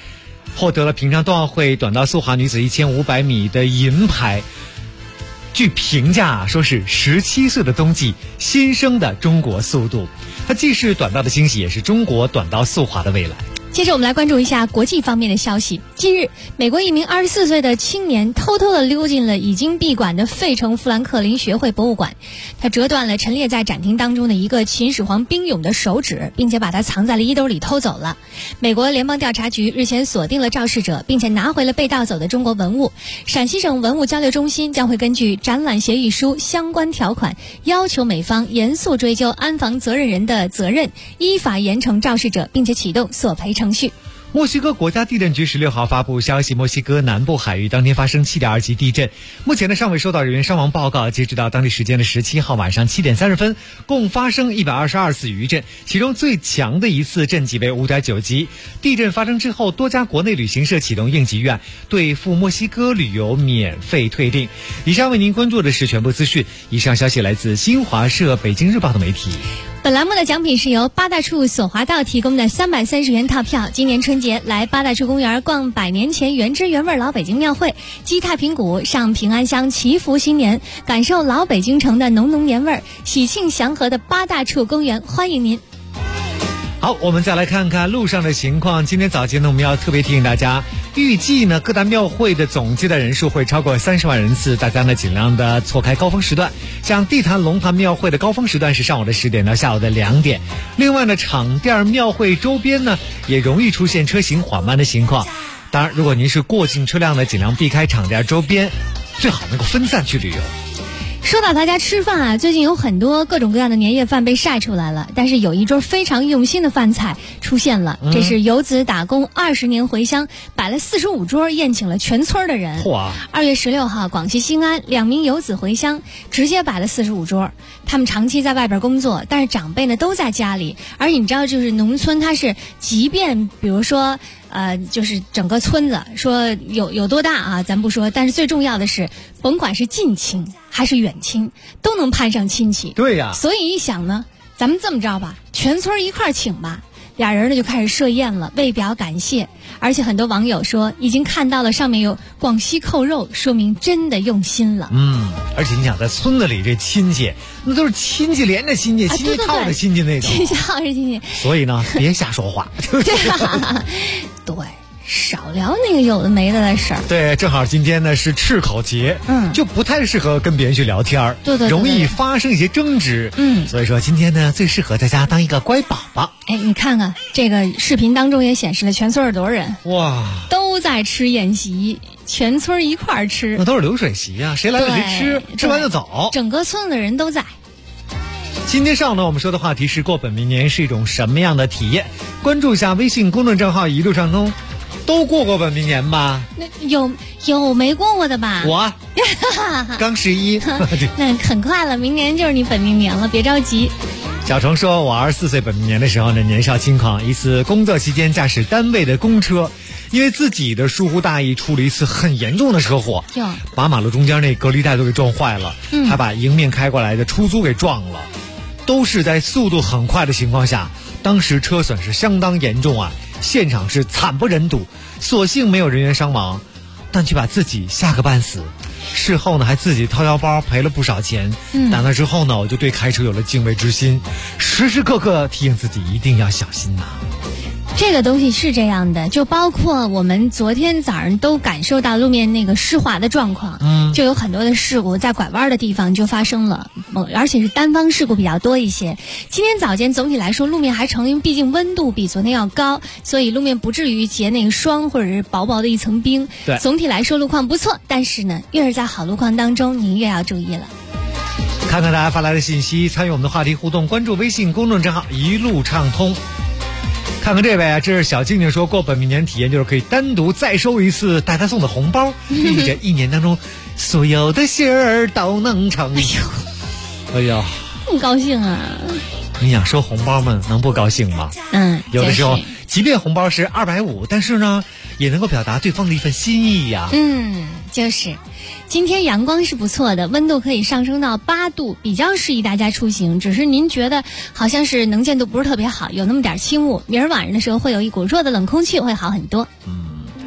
获得了平昌冬奥会短道速滑女子1500米的银牌。据评价说是17岁的冬季新生的中国速度，它既是短道的惊喜，也是中国短道速滑的未来。 接着我们来关注一下国际方面的消息。近日，美国一名24岁的青年偷偷地溜进了已经闭馆的费城富兰克林学会博物馆，他折断了陈列在展厅当中的一个秦始皇兵俑的手指，并且把它藏在了衣兜里偷走了。美国联邦调查局日前锁定了肇事者，并且拿回了被盗走的中国文物。陕西省文物交流中心将会根据展览协议书相关条款，要求美方严肃追究安防责任人的责任，依法严惩肇事者，并且启动索赔程序。 墨西哥国家地震局16号发布消息，墨西哥南部海域当天发生7.2级地震，目前尚未收到人员伤亡报告。截止到当地时间的17号晚上7点30分，共发生122次余震，其中最强的一次震级为5.9级。地震发生之后，多家国内旅行社启动应急预案，对赴墨西哥旅游免费退订。以上为您关注的是全部资讯，以上消息来自新华社、北京日报的媒体。 本栏目的奖品是由八大处索华道提供的330元套票。今年春节来八大处公园逛100年前原汁原味老北京庙会，击太平鼓，上平安香，祈福新年，感受老北京城的浓浓年味儿。喜庆祥和的八大处公园欢迎您。 好，我们再来看看路上的情况。今天早间呢，我们要特别提醒大家，预计呢各大庙会的总接待人数会超过30万人次，大家呢尽量的错开高峰时段。像地坛龙潭庙会的高峰时段是上午的10点到下午的2点。另外呢，场店庙会周边呢也容易出现车行缓慢的情况。当然，如果您是过境车辆呢，尽量避开场店周边，最好能够分散去旅游。 说到大家吃饭啊，最近有很多各种各样的年夜饭被晒出来了，但是有一桌非常用心的饭菜出现了。这是游子打工20年回乡，摆了45桌，宴请了全村的人。2月16号，广西西安2名游子回乡，直接摆了45桌。他们长期在外边工作，但是长辈呢都在家里。而你知道，就是农村，它是即便比如说就是整个村子说有多大啊，咱不说，但是最重要的是，甭管是近亲还是远亲，都能攀上亲戚。 对呀， 所以一想呢，咱们这么着吧，全村一块请吧。俩人呢就开始设宴了，为表感谢。而且很多网友说，已经看到了上面有广西扣肉，说明真的用心了。 而且你想，在村子里这亲戚，那都是亲戚连着亲戚，亲戚套着亲戚那种， 亲戚套着亲戚。 所以呢，别瞎说话。 对。少聊那个有的没的的事儿。 对，正好今天呢是赤口节，就不太适合跟别人去聊天， 对， 容易发生一些争执。所以说今天呢最适合在家当一个乖宝宝。 哎，你看看这个视频当中也显示了全村多少人， 哇， 都在吃宴席，全村一块儿吃， 那都是流水席啊，谁来了谁吃，吃完就走， 整个村子的人都在。 今天上午呢，我们说的话题是过本命年是一种什么样的体验？关注一下微信公众账号一路畅通。都过本命年吧？ 那有没过过的吧？ 我刚11， 那很快了，明年就是你本命年了，别着急。 小程说，我24岁本命年的时候呢，年少轻狂，一次工作期间驾驶单位的公车，因为自己的疏忽大意，出了一次很严重的车祸，把马路中间那隔离带都给撞坏了，还把迎面开过来的出租给撞了，都是在速度很快的情况下，当时车损是相当严重啊。现场是惨不忍睹，所幸没有人员伤亡，但却把自己吓个半死。事后呢，还自己掏腰包赔了不少钱。打那之后呢，我就对开车有了敬畏之心，时时刻刻提醒自己一定要小心呐。 这个东西是这样的，就包括我们昨天早上都感受到路面那个湿滑的状况，就有很多的事故在拐弯的地方就发生了，而且是单方事故比较多一些。今天早间总体来说路面还成，因为毕竟温度比昨天要高，所以路面不至于结那个霜或者是薄薄的一层冰。 对， 总体来说路况不错，但是呢，越是在好路况当中，您越要注意了。 看看大家发来的信息，参与我们的话题互动，关注微信公众账号一路畅通。看看这位啊，这是小静静说，过本命年体验就是可以单独再收一次带他送的红包，意味着一年当中所有的心儿都能成。哎呀， 不高兴啊！ 你想收红包吗？能不高兴吗？有的时候即便红包是250，但是呢，也能够表达对方的一份心意呀。 就是。今天阳光是不错的，温度可以上升到8度，比较适宜大家出行。只是您觉得好像是能见度不是特别好，有那么点轻雾。明儿晚上的时候会有一股弱的冷空气，会好很多。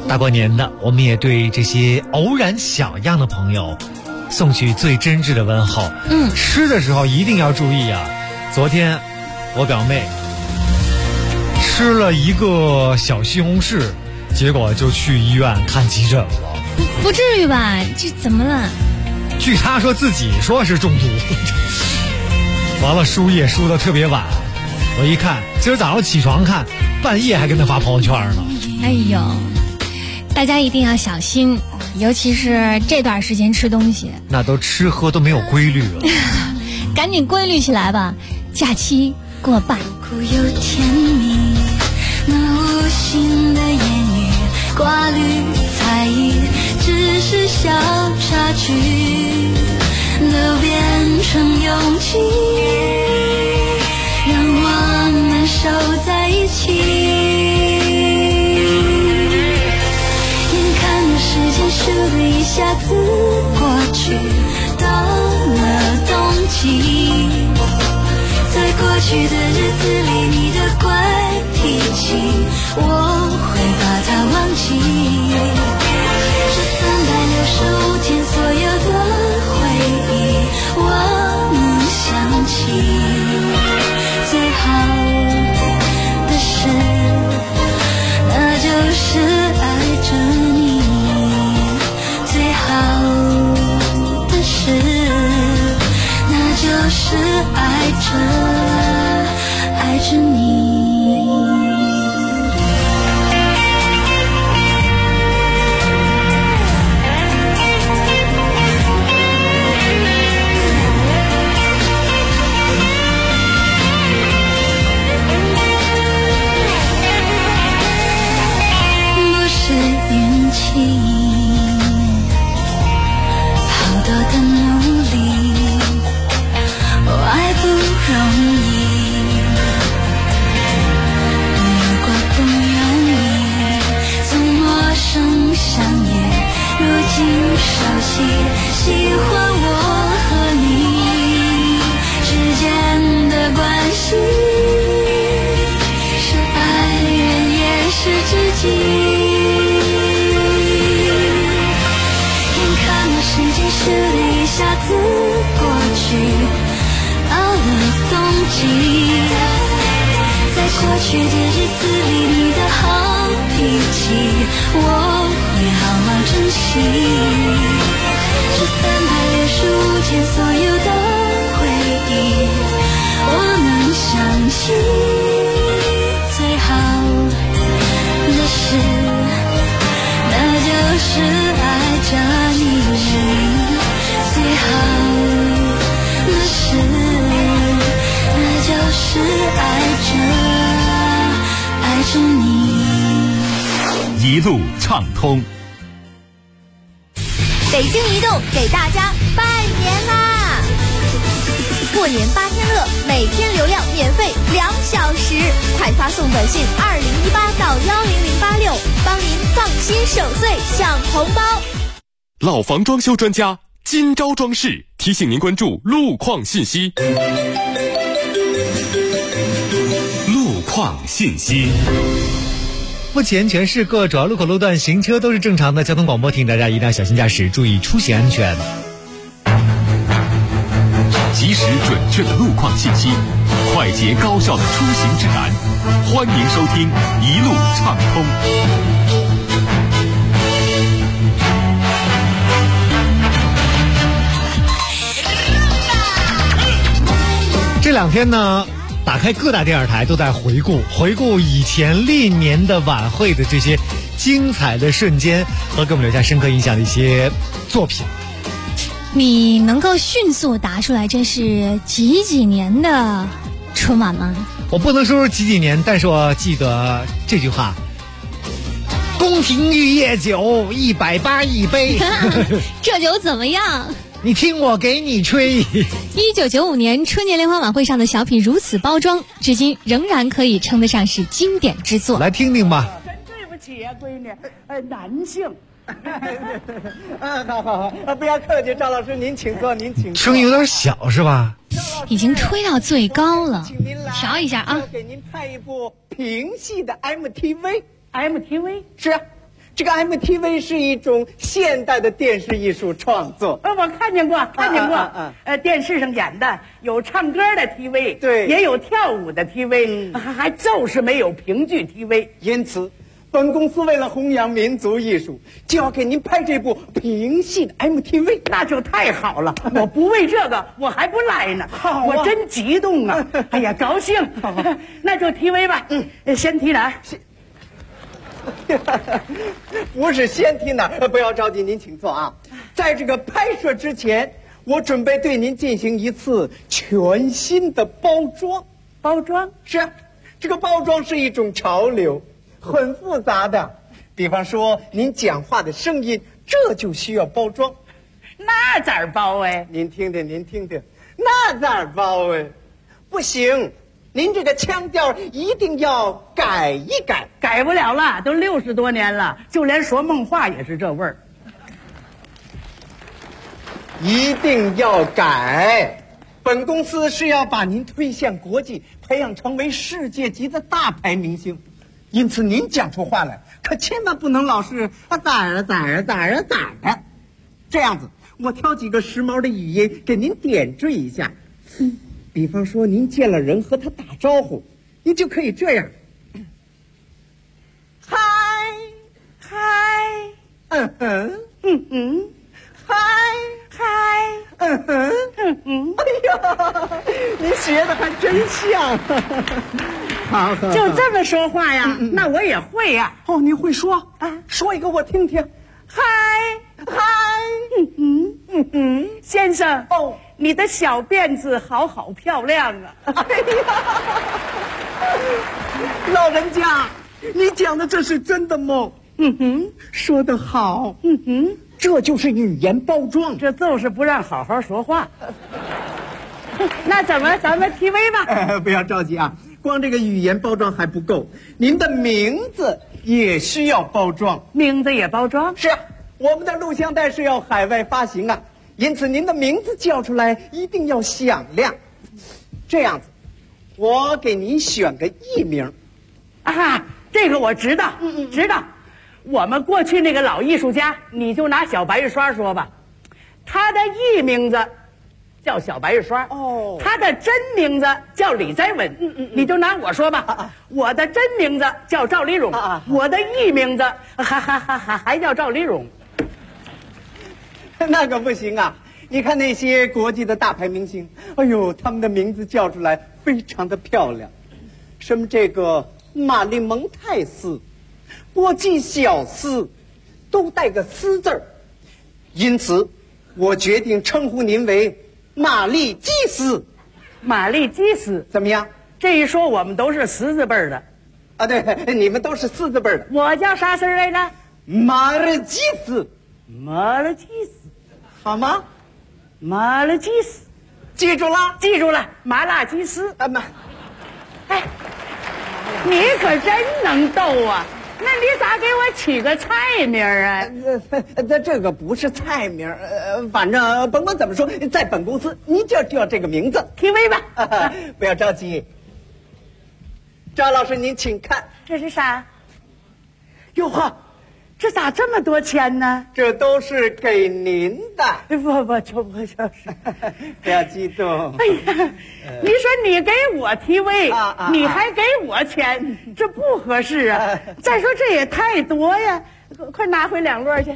大过年的，我们也对这些偶然小样的朋友送去最真挚的问候。吃的时候一定要注意啊！昨天我表妹吃了一个小西红柿，结果就去医院看急诊了。 不至于吧？这怎么了？ 据她说自己说是中毒，完了输液输得特别晚。我一看，今儿早上起床看，半夜还跟他发朋友圈呢。 哎呦，大家一定要小心，尤其是这段时间吃东西， 那都吃喝都没有规律了。 赶紧规律起来吧，假期过半。 苦又甜蜜，那无心的言语，挂虑猜疑，只是小插曲，都变成勇气，让我们守在一起。眼看着时间咻的一下子过去，到了冬季，在过去的日子里，你的怪脾气，我会把它忘记。这365天所有的回忆，我能想起。最好的事，那就是爱着你。最好的事，那就是爱着你。不是运气，好多的努力，爱不容易。如果不有你，从陌生相遇，如今熟悉，喜欢我和你之间的关系，是爱人也是知己。时间咻的一下子过去，到了冬季，在过去的日子里，你的好脾气，我会好好珍惜。这365天所有的回忆，我能想起。最好的事，那就是爱着你。最好的事，那就是爱着你。 一路畅通。 北京移动给大家拜年啦！过年8天乐，每天流量免费2小时，快发送短信2018到10086，帮您放心守岁享红包。 老房装修专家今朝装饰提醒您关注路况信息。 路况信息。 目前全市各主要路口路段行车都是正常的，交通广播提醒大家一定要小心驾驶，注意出行安全。 及时准确的路况信息，快捷高效的出行指南，欢迎收听一路畅通。 这2天呢，打开各大电视台都在回顾以前历年的晚会的这些精彩的瞬间和给我们留下深刻印象的一些作品。 你能够迅速答出来这是几年的春晚吗？ 我不能说是几年，但是我记得这句话：宫廷玉液酒180一杯。 这酒怎么样？ 你听我给你吹。 1995年春节联欢晚会上的小品如此包装，至今仍然可以称得上是经典之作。 来听听吧。 真对不起啊，闺女，男性。好，不要客气，赵老师您请坐，您请坐。 声音有点小是吧？ 已经吹到最高了，调一下啊。 给您拍一部评戏的 MTV 是啊。 这个 MTV 是一种现代的电视艺术创作。 我看见过，电视上演的有唱歌的 TV， 对，也有跳舞的 TV，还就是没有评剧 TV。 因此，本公司为了弘扬民族艺术，就要给您拍这部评戏的 MTV， 那就太好了。我不为这个，我还不来呢。好，我真激动啊！哎呀，高兴。那就 TV 吧。先提哪儿？ 不是先提哪儿，不要着急，您请坐啊。在这个拍摄之前，我准备对您进行一次全新的包装。 包装？ 是啊，这个包装是一种潮流，很复杂的。比方说，您讲话的声音，这就需要包装。 那咋包哎？ 您听听，那咋包哎？不行。您这个腔调一定要改一改。 改不了了，都60多年了，就连说梦话也是这味儿。 一定要改。本公司是要把您推向国际，培养成为世界级的大牌明星，因此您讲出话来可千万不能老是咋的。这样子，我挑几个时髦的语音给您点缀一下。比方说，您见了人和他打招呼，您就可以这样：嗨，嗨，哎呀，您学的还真像。好， 就这么说话呀？那我也会呀。 哦，你会说啊？说一个我听听。 嗨，先生。哦。你的小辫子好漂亮啊！ 哎呀，老人家，你讲的这是真的吗？说得好。这就是语言包装， 这就是不让好好说话。那咱们 TV 吧。 不要着急啊，光这个语言包装还不够，您的名字也需要包装。 名字也包装？ 是啊，我们的录像带是要海外发行啊。因此，您的名字叫出来一定要响亮。这样子，我给您选个艺名。 啊，这个我知道，知道。我们过去那个老艺术家，你就拿小白玉刷说吧，他的艺名字叫小白玉刷。哦，他的真名字叫李在文。你就拿我说吧，我的真名字叫赵丽蓉，我的艺名字还叫赵丽蓉。 那可不行啊！你看那些国际的大牌明星，哎呦，他们的名字叫出来非常的漂亮，什么这个玛丽蒙泰斯、波基小斯，都带个斯字儿。因此，我决定称呼您为玛丽基斯。 玛丽基斯怎么样？ 这一说，我们都是10字辈的。 啊，对，你们都是4字辈的。 我叫啥字来着？ 马尔基斯。 马尔基斯。 好吗？ 马拉基斯， 记住了， 记住了，马拉基斯。哎，你可真能逗啊！那你咋给我起个菜名啊？ 这个不是菜名，反正甭管怎么说，在本公司你就叫这个名字 ，TV 吧。 不要着急，赵老师您请看， 这是啥？哟呵。这咋这么多钱呢？ 这都是给您的。 不就是不要激动。 哎呀，你说你给我TV，你还给我钱，这不合适啊！再说这也太多呀，快拿回2摞去。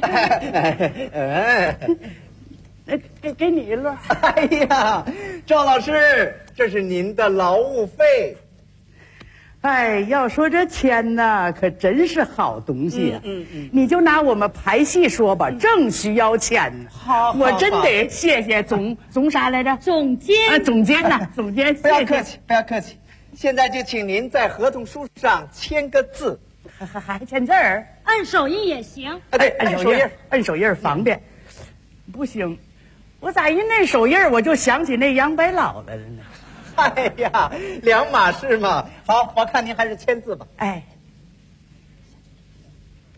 给你1摞。 哎呀，赵老师，这是您的劳务费。 哎，要说这钱呢，可真是好东西啊！你就拿我们排戏说吧，正需要钱呢。好，我真得谢谢总啥来着？ 总监。 总监呐，总监。 不要客气，不要客气。现在就请您在合同书上签个字， 还签字儿？ 按手印也行。 啊，对，按手印， 按手印方便。不行，我咋一那手印我就想起那杨白劳来了呢？ 哎呀，两码事嘛。好，我看您还是签字吧。 哎，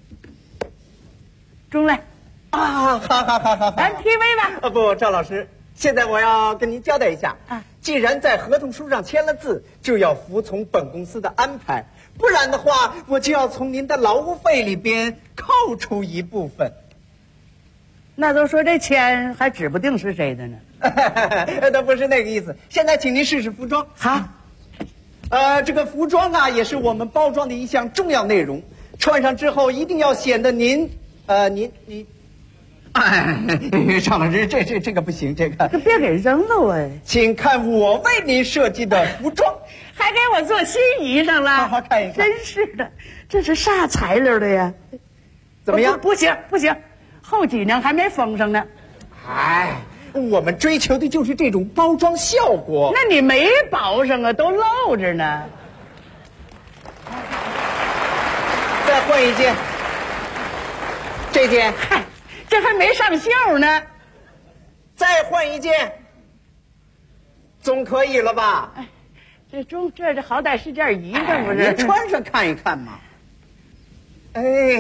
中来啊！好， 咱 TV 吧。 不，赵老师， 现在我要跟您交代一下，既然在合同书上签了字，就要服从本公司的安排，不然的话，我就要从您的劳务费里边扣除一部分。 那都说这钱还指不定是谁的呢。 那不是那个意思。现在请您试试服装。 好， 这个服装啊，也是我们包装的一项重要内容。穿上之后一定要显得您，哎，张老师，这个不行，这个别给扔了我。 请看我为您设计的服装， 还给我做新衣裳了。 好好看一看。 真是的，这是啥材料的呀？ 怎么样？ 不行，后脊梁还没封上呢。 哎，我们追求的就是这种包装效果。 那你没包上啊，都露着呢。 再换一件，这件， 嗨，这还没上袖呢。 再换一件，总可以了吧？ 哎，这好歹是件衣裳，不是？ 您穿上看一看嘛。哎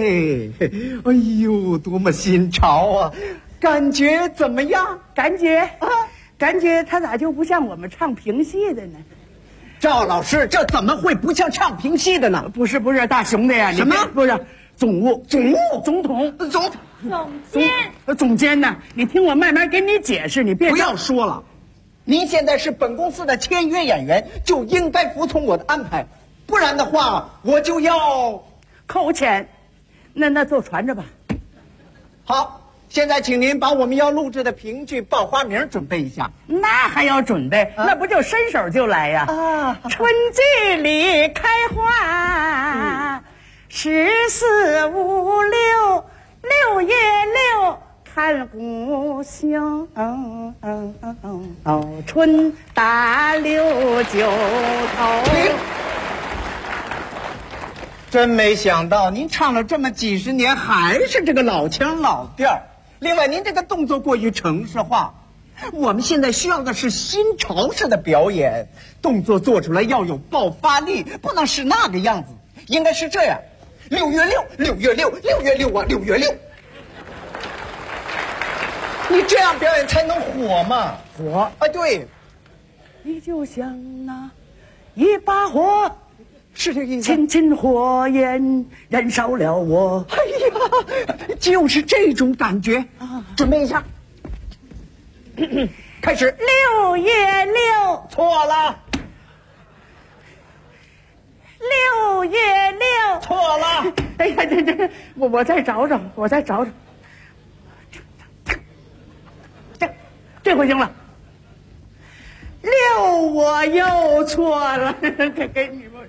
呦，多么新潮啊！感觉怎么样？ 感觉他咋就不像我们唱评戏的呢？ 赵老师，这怎么会不像唱评戏的呢？ 不是，大熊的呀！ 什么？ 不是总统，总监呢？你听我慢慢给你解释，你别不要说了。您现在是本公司的签约演员，就应该服从我的安排，不然的话，我就要扣钱。那就传着吧。 好，现在请您把我们要录制的评剧报花名准备一下。 那还要准备？那不就伸手就来呀？春季里开花，14、5、6，6月6看故乡。春打6九头。 真没想到，您唱了这么几十年，还是这个老腔老调。另外，您这个动作过于程式化，我们现在需要的是新潮式的表演，动作做出来要有爆发力，不能是那个样子，应该是这样：6月6，6月6，6月6啊，6月6。你这样表演才能火嘛？ 火啊，对。 你就像那一把火。 是这个意思。 亲亲火焰燃烧了我。 哎呀，就是这种感觉。准备一下，开始。 6月6， 错了。 6月6， 错了。 哎呀，我再找找。这回行了。6我又错了，给你们。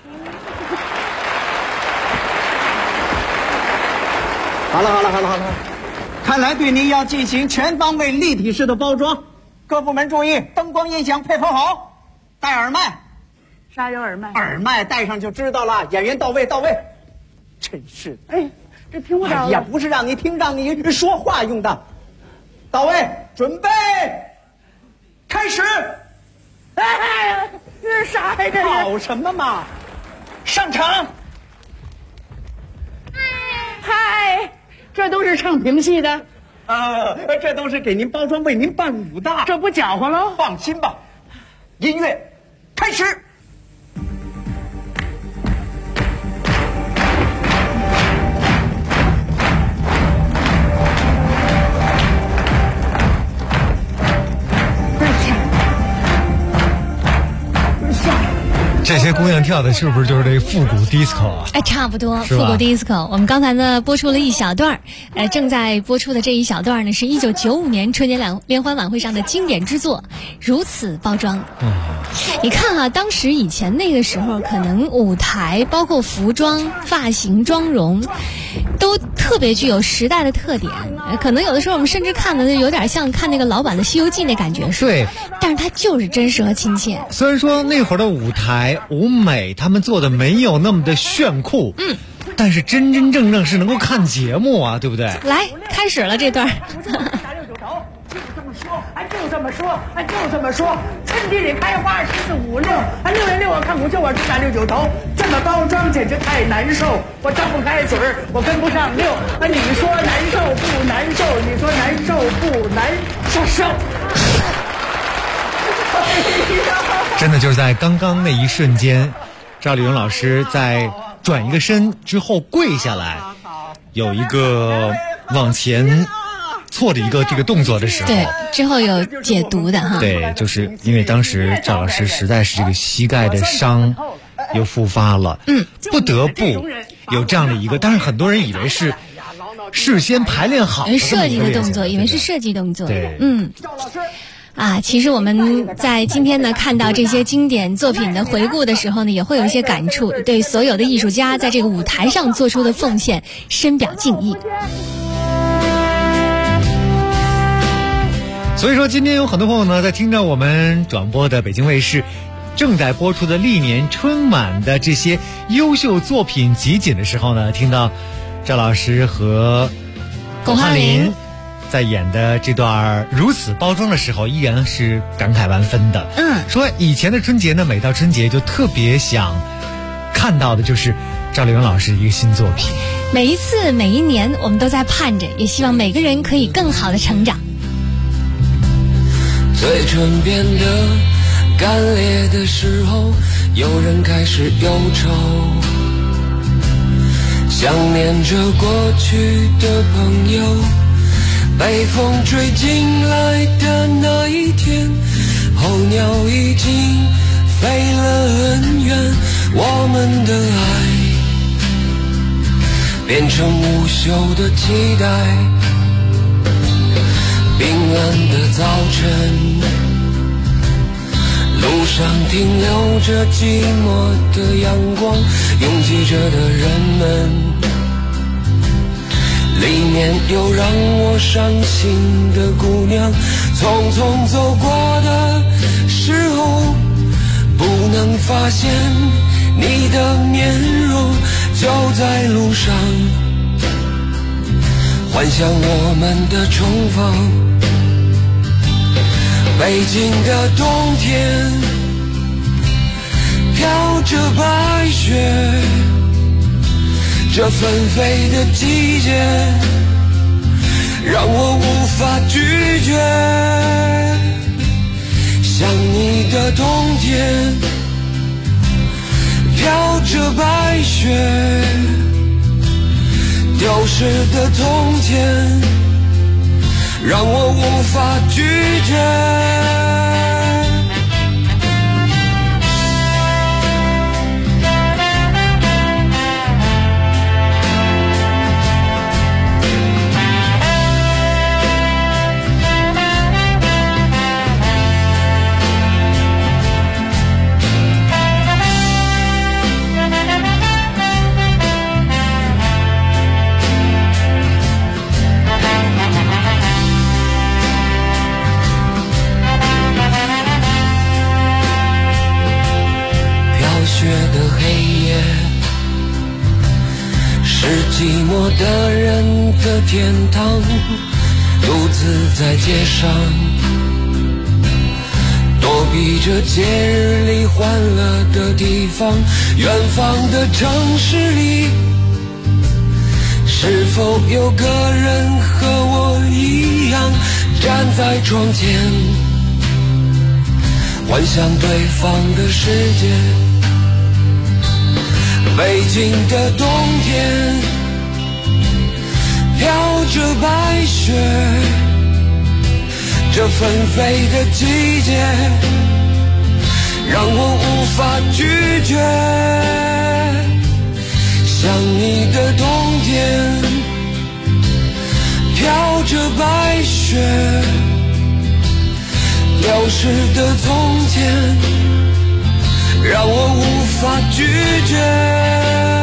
好了，看来对您要进行全方位立体式的包装，各部门注意，灯光音响配合好，戴耳麦。 啥有耳麦？ 耳麦戴上就知道了，演员到位。真是的， 哎，这听不着了。 也不是让你听，让你说话用的。到位，准备，开始。 哎，这是啥呀？这跑什么嘛？上场。 嗨，这都是唱评戏的。 这都是给您包装，为您伴舞的。 这不搅和喽？ 放心吧，音乐开始。 这些姑娘跳的是不是就是这复古 disco 啊？ 哎，差不多，复古 disco。我们刚才呢播出了一小段，正在播出的这一小段呢是1995年春节联欢晚会上的经典之作《如此包装》。你看啊，当时以前那个时候，可能舞台包括服装、发型、妆容，都特别具有时代的特点。可能有的时候我们甚至看的有点像看那个老版的《西游记》那感觉是。 对， 但是它就是真实和亲切。 虽然说那会儿的舞台舞美他们做的没有那么的炫酷，但是真真正正是能够看节目啊，对不对？ 来，开始了这段。 就这么说，就这么说，就这么说。春地里开花，14、5、6，6月6我看5，9我直打6、9头，这么包装简直太难受，我张不开嘴儿，我跟不上6。你说难受不难受？你说难受不难受？ 真的就是在刚刚那一瞬间，赵丽蓉老师在转一个身之后跪下来，有一个往前错的一个这个动作的时候， 对，之后有解读的哈。 对，就是因为当时赵老师实在是这个膝盖的伤又复发了，不得不有这样的一个，但是很多人以为是事先排练好的设计的动作，以为是设计动作， 对， 其实我们在今天呢看到这些经典作品的回顾的时候呢，也会有一些感触，对所有的艺术家在这个舞台上做出的奉献深表敬意。 所以说今天有很多朋友呢在听着我们转播的北京卫视正在播出的历年春晚的这些优秀作品集锦的时候呢，听到赵老师和巩汉林在演的这段如此包装的时候，依然是感慨万分的。说以前的春节呢，每到春节就特别想看到的就是赵丽蓉老师一个新作品。 每一次每一年我们都在盼着，也希望每个人可以更好的成长。 嘴唇变得干裂的时候，有人开始忧愁，想念着过去的朋友，被风吹进来的那一天，候鸟已经飞了很远，我们的爱变成无休的期待。冰冷的早晨，路上停留着寂寞的阳光，拥挤着的人们，里面有让我伤心的姑娘，匆匆走过的时候，不能发现你的面容，就在路上幻想我们的重逢。北京的冬天飘着白雪，这纷飞的季节让我无法拒绝。想你的冬天飘着白雪，丢失的从前让我无法拒绝。寂寞的人的天堂，独自在街上躲避着节日里欢乐的地方。远方的城市里，是否有个人和我一样站在窗前，幻想对方的世界。北京的冬天飘着白雪，这纷飞的季节让我无法拒绝。想你的冬天飘着白雪，丢失的从前让我无法拒绝。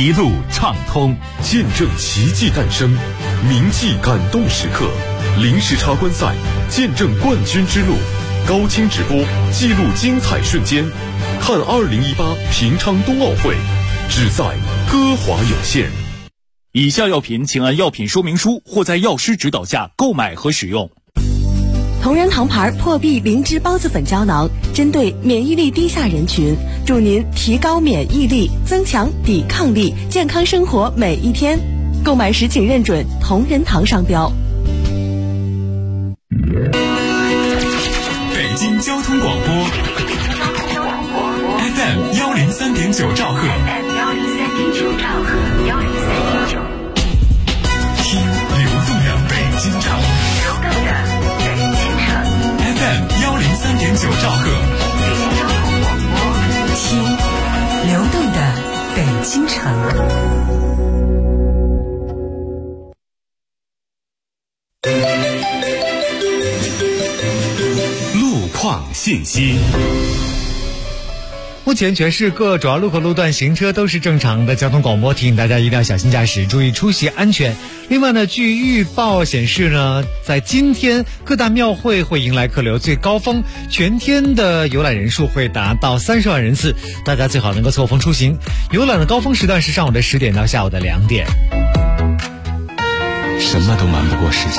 一路畅通， 见证奇迹诞生，铭记感动时刻。临时插观赛，见证冠军之路。高清直播，记录精彩瞬间。看2018平昌冬奥会，只在歌华有线。 以下药品请按药品说明书或在药师指导下购买和使用。 同仁堂牌破壁灵芝孢子粉胶囊，针对免疫力低下人群，助您提高免疫力，增强抵抗力，健康生活每一天。购买时请认准同仁堂商标。 北京交通广播 FM 103.9兆赫，听流动的北京城。FM 103.9兆赫， 听流动的北京城。 路况信息。 目前全市各主要路口路段行车都是正常的，交通广播提醒大家一定要小心驾驶，注意出行安全。另外呢，据预报显示呢，在今天各大庙会会迎来客流最高峰，全天的游览人数会达到30万人次，大家最好能够错峰出行。游览的高峰时段是上午的10点到下午的2点。 什么都瞒不过时间，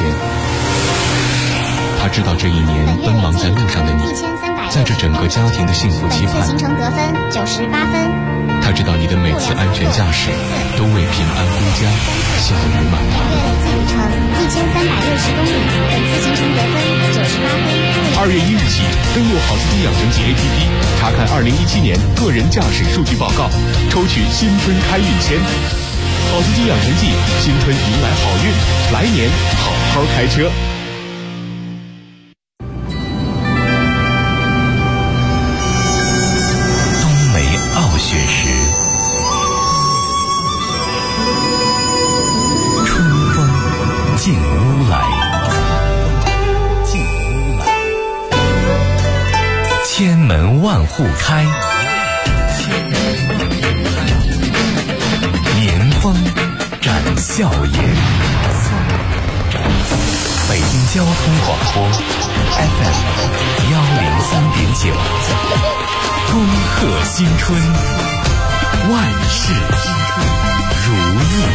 他知道这一年奔忙在路上的你，在这整个家庭的幸福期盼。 行程得分98分。 他知道你的每次安全驾驶都为平安归家笑语满堂。 里程1360公里，本次行程得分98分。 2月1日起，登录好司机养成记 APP， 查看2017年个人驾驶数据报告，抽取新春开运签。好司机养成记，新春迎来好运，来年好好开车。 雪时，春风进屋来，千门万户开，年风展笑颜。北京交通广播 FM 103.9，恭贺新春，万事如意。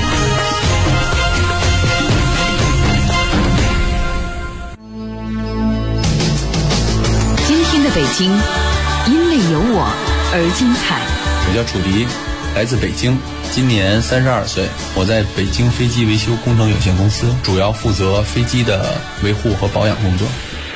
今天的北京，因为有我而精彩。 我叫楚迪，来自北京，今年32岁。我在北京飞机维修工程有限公司，主要负责飞机的维护和保养工作。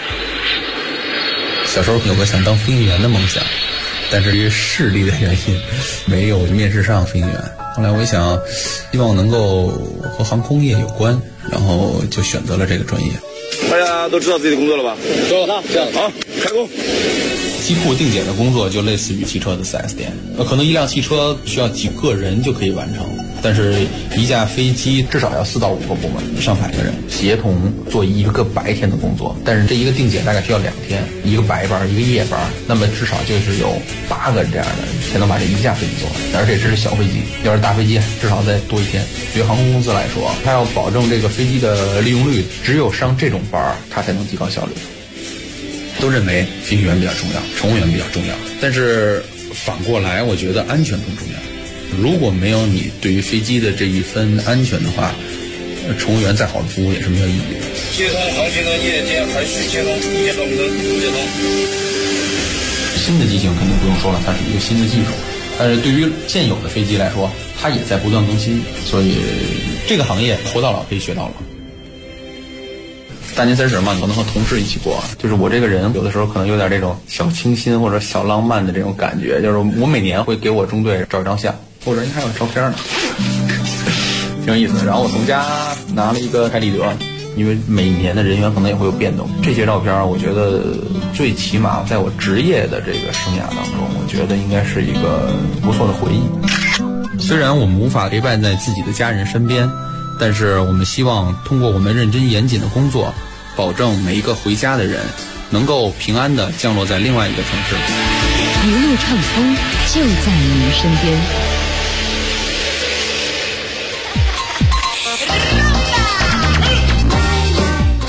小时候有个想当飞行员的梦想，但是因为视力的原因，没有面试上飞行员。后来我一想，希望能够和航空业有关，然后就选择了这个专业。 大家都知道自己的工作了吧？知道了，这样好，开工。 机库定检的工作就类似于汽车的 4S 店，可能一辆汽车需要几个人就可以完成，但是一架飞机至少要4到5个部门，100个人协同做一个白天的工作，但是这一个定检大概需要2天，一个白班一个夜班，那么至少就是有8个这样的才能把这一架飞机做完，而且这是小飞机，要是大飞机至少再多1天。对于航空公司来说，它要保证这个飞机的利用率，只有上这种班它才能提高效率。都认为飞行员比较重要，乘务员比较重要，但是反过来我觉得安全更重要。如果没有你对于飞机的这一份安全的话，乘务员再好的服务也是没有意义的。 接通航行的夜间海水接通，一点到明灯接通。 新的机型肯定不用说了，它是一个新的技术，但是对于现有的飞机来说，它也在不断更新，所以这个行业活到老可以学到老。大年30嘛，可能和同事一起过，就是我这个人有的时候可能有点这种小清新或者小浪漫的这种感觉，就是我每年会给我中队照一张相，或者人家还有照片呢，挺有意思的。然后我从家拿了一个开立得，因为每年的人员可能也会有变动，这些照片我觉得最起码在我职业的这个生涯当中，我觉得应该是一个不错的回忆。虽然我们无法陪伴在自己的家人身边，但是我们希望通过我们认真严谨的工作，保证每一个回家的人能够平安地降落在另外一个城市。 一路畅通，就在您身边。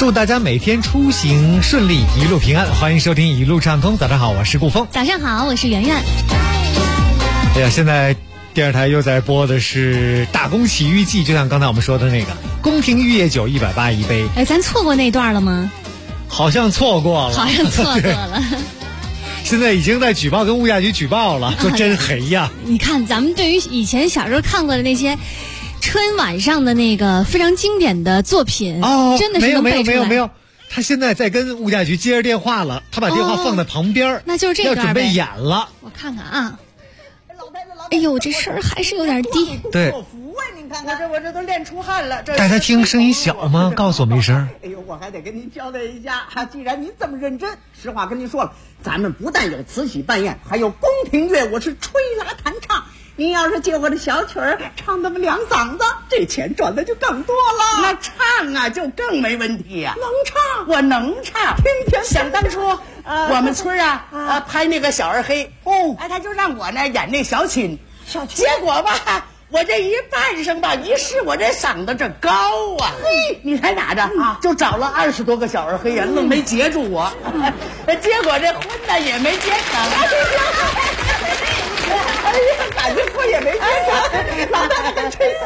祝大家每天出行顺利，一路平安。欢迎收听一路畅通。早上好，我是顾峰。 早上好，我是圆圆。 哎呀，现在电视台又在播的是《大公洗浴记》，就像刚才我们说的那个宫廷玉液酒180一杯。 哎，咱错过那段了吗？ 好像错过了。 好像错过了。 现在已经在举报，跟物价局举报了，说真黑呀。 你看，咱们对于以前小时候看过的那些春晚上的那个非常经典的作品，真的是能背出来。 没有，他现在在跟物价局接着电话了，他把电话放在旁边， 那就是这段要准备演了。 我看看啊，哎呦，这声儿还是有点低。 对， 你看看我这都练出汗了。 大家听声音小吗？告诉我们一声。 哎呦，我还得跟您交代一下，既然您这么认真，实话跟您说了，咱们不但有慈禧办宴，还有宫廷乐，我是吹拉弹唱。您要是借我的小曲儿唱那么2嗓子，这钱赚的就更多了。那唱啊，就更没问题呀。能唱，我能唱。天天想当初，我们村拍那个小二黑，他就让我呢演那小琴，结果吧，我这一扮上吧，一试我这嗓子这高啊，你猜咋着？就找了20多个小二黑人，愣没截住我。结果这婚呢也没结成。哎呀，感觉婚也没结成，老大爷吹。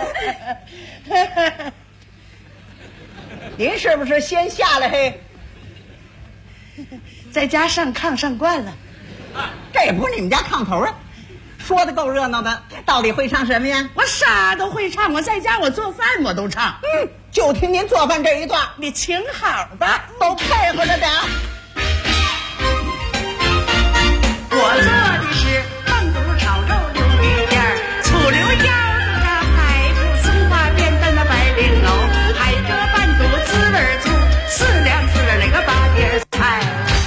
您是不是先下来嘿？在家上炕上惯了，这也不是你们家炕头啊。说的够热闹的，到底会唱什么呀？我啥都会唱，我在家我做饭我都唱。就听您做饭这一段，你请好吧，都配合着点。我做的是焖肚炒肉溜鱼片，醋溜腰子的排骨，松花扁担的白莲藕，还这半肚滋味醋，4两那个8碟菜。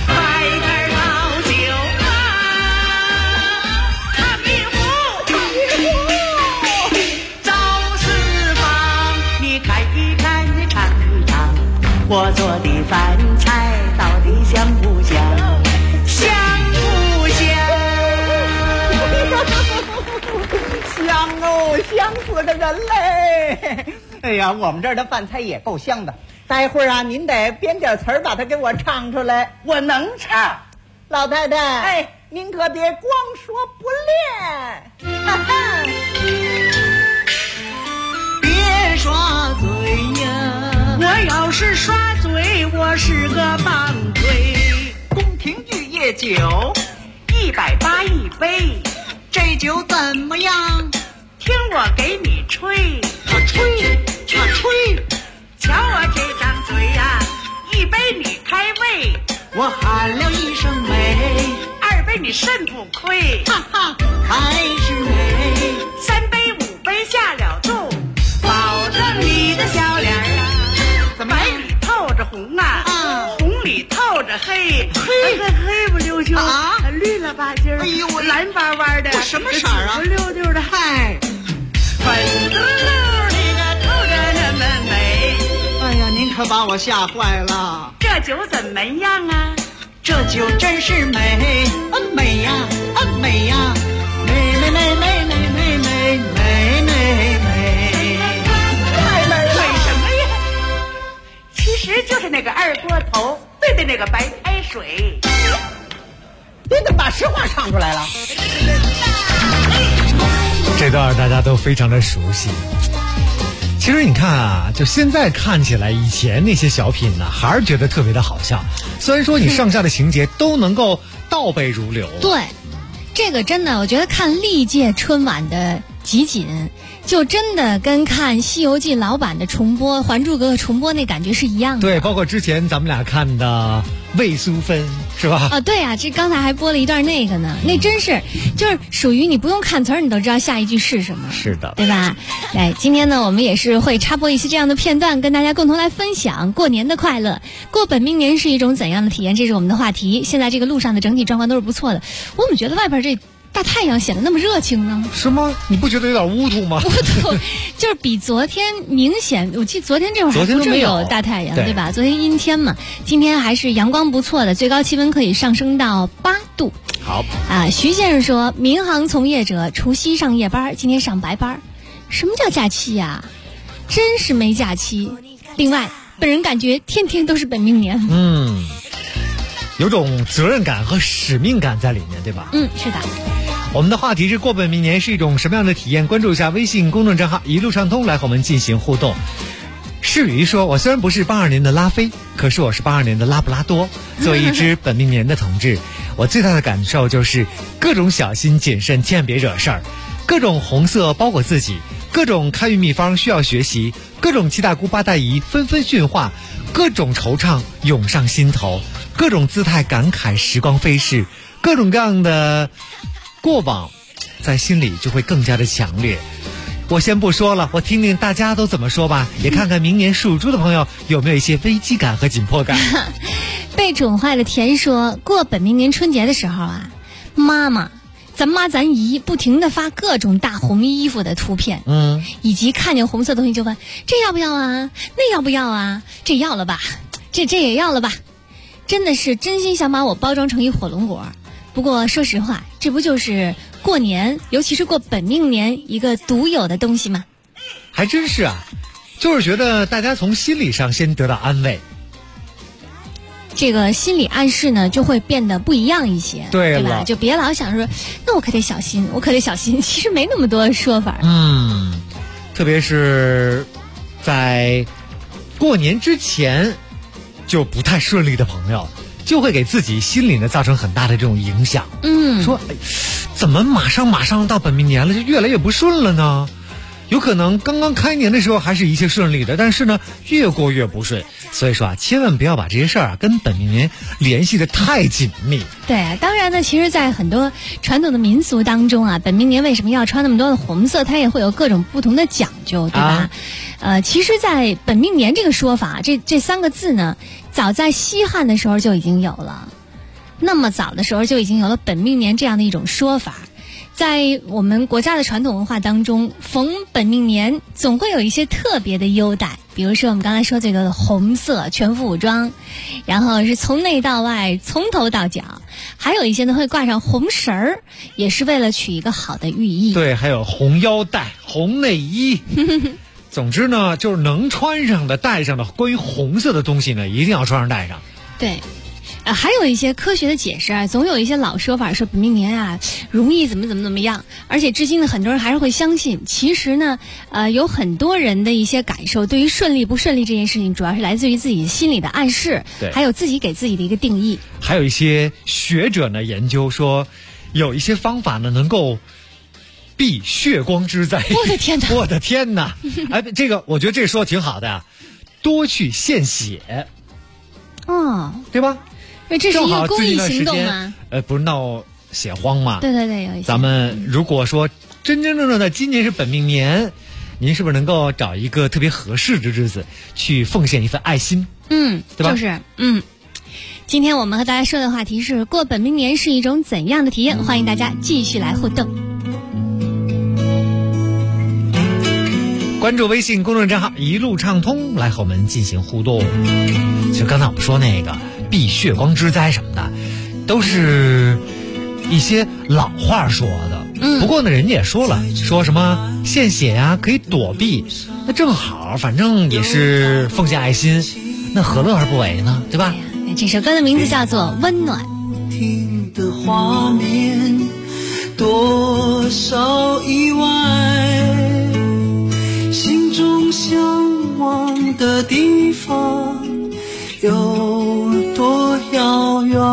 我做的饭菜到底香不香？香不香？香哦，香死个人嘞！哎呀，我们这儿的饭菜也够香的。待会儿啊，您得编点词儿把它给我唱出来。我能唱，老太太。哎，您可别光说不练。哈哈，别耍嘴呀！我要是耍嘴，我是个棒槌。宫廷玉液酒180一杯，这酒怎么样？听我给你吹，吹。瞧我这张嘴呀，1杯你开胃，我喊了一声美，2杯你肾不亏，哈哈，还是美，3杯5杯下了肚，保证你的小脸啊。白里透着红啊，红里透着黑，黑不溜秋啊，绿了吧唧儿，哎呦，蓝巴巴的，什么色儿啊？紫溜溜的，嗨，粉嘟溜的个透着那么美。哎呀，您可把我吓坏了。这酒怎么样啊？这酒真是美，美呀，美呀，美。其实就是那个2锅头兑的那个白开水。你怎么把实话唱出来了？ 这段大家都非常的熟悉。其实你看啊，就现在看起来，以前那些小品呢，还是觉得特别的好笑。虽然说你上下的情节都能够倒背如流。 对，这个真的，我觉得看历届春晚的集锦，就真的跟看《西游记》老版的重播，《还珠格格》重播那感觉是一样的。 对，包括之前咱们俩看的魏淑芬，是吧？ 啊，对啊，这刚才还播了一段那个呢，那真是就是属于你不用看词儿，你都知道下一句是什么。 是的， 对吧？哎，今天呢，我们也是会插播一些这样的片段，跟大家共同来分享过年的快乐。过本命年是一种怎样的体验？这是我们的话题。现在这个路上的整体状况都是不错的，我怎么觉得外边这大太阳显得那么热情呢？ 是吗？你不觉得有点乌突吗？ 乌突，就是比昨天明显。我记得昨天这会儿还不是没有大太阳，对吧？昨天阴天嘛，今天还是阳光不错的，最高气温可以上升到8度。 好啊，徐先生说，民航从业者除夕上夜班，今天上白班。什么叫假期呀？真是没假期。另外， 本人感觉天天都是本命年。 有种责任感和使命感在里面，对吧？ 是的。 我们的话题是过本命年是一种什么样的体验？关注一下微信公众账号一路畅通，来和我们进行互动。世宇说，我虽然不是82年的拉菲，可是我是82年的拉布拉多。作为一只本命年的同志，我最大的感受就是各种小心谨慎，千万别惹事儿，各种红色包裹自己，各种开运秘方需要学习，各种七大姑八大姨纷纷训话，各种惆怅涌上心头，各种姿态感慨时光飞逝，各种各样的过往在心里就会更加的强烈。我先不说了，我听听大家都怎么说吧，也看看明年属猪的朋友有没有一些危机感和紧迫感。 被宠坏的田说，过本命年春节的时候啊，咱妈咱姨不停地发各种大红衣服的图片，以及看见红色东西就问这要不要啊，那要不要啊，这要了吧，这也要了吧，真的是真心想把我包装成一火龙果。不过说实话，这不就是过年，尤其是过本命年一个独有的东西吗？ 还真是啊，就是觉得大家从心理上先得到安慰， 这个心理暗示呢就会变得不一样一些，对吧？就别老想说那我可得小心，我可得小心，其实没那么多说法。 特别是在过年之前就不太顺利的朋友，就会给自己心里呢造成很大的这种影响。说怎么马上到本命年了，就越来越不顺了呢？有可能刚刚开年的时候还是一切顺利的，但是呢越过越不顺。所以说啊，千万不要把这些事儿跟本命年联系的太紧密。 对，当然呢，其实在很多传统的民俗当中啊，本命年为什么要穿那么多的红色，它也会有各种不同的讲究，对吧？其实在本命年这个说法，这三个字呢，早在西汉的时候就已经有了，那么早的时候就已经有了本命年这样的一种说法。在我们国家的传统文化当中，逢本命年总会有一些特别的优待，比如说我们刚才说这个红色全副武装，然后是从内到外，从头到脚，还有一些呢会挂上红绳儿，也是为了取一个好的寓意。 对，还有红腰带、红内衣。总之呢，就是能穿上的、戴上的，关于红色的东西呢，一定要穿上戴上。 对。还有一些科学的解释啊，总有一些老说法说本命年啊容易怎么样，而且至今呢很多人还是会相信。其实呢，有很多人的一些感受，对于顺利不顺利这件事情，主要是来自于自己心里的暗示，还有自己给自己的一个定义。 还有一些学者呢研究说，有一些方法呢能够避血光之灾。 我的天哪！ 我的天哪！这个我觉得这个说的挺好的呀，多去献血。对吧？ 这是一个公益行动吗？ 不是闹血荒吗？ 对，有一些。 咱们如果说真正的今年是本命年，您是不是能够找一个特别合适的日子去奉献一份爱心？对吧？ 就是。今天我们和大家说的话题是过本命年是一种怎样的体验？欢迎大家继续来互动。 关注微信公众账号一路畅通，来和我们进行互动。其实刚才我们说那个避血光之灾什么的，都是一些老话说的。不过呢，人家也说了，说什么献血呀可以躲避，那正好，反正也是奉献爱心，那何乐而不为呢？对吧？ 这首歌的名字叫做《温暖》。 的画面多少意外，心中向往的地方有多遥远，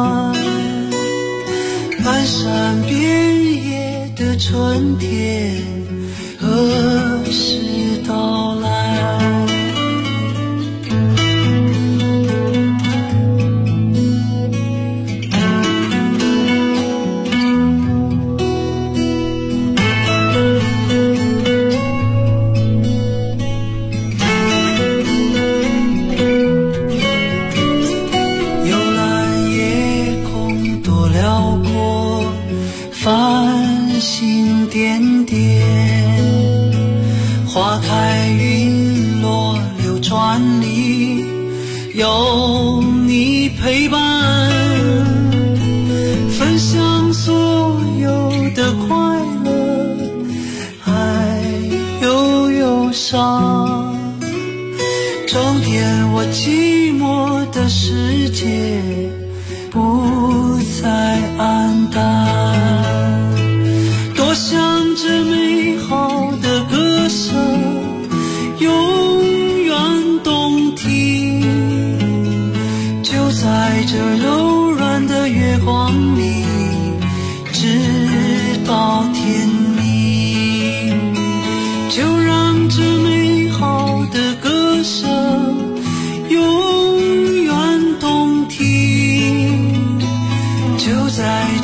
漫山遍野的春天何时到来？繁星点点，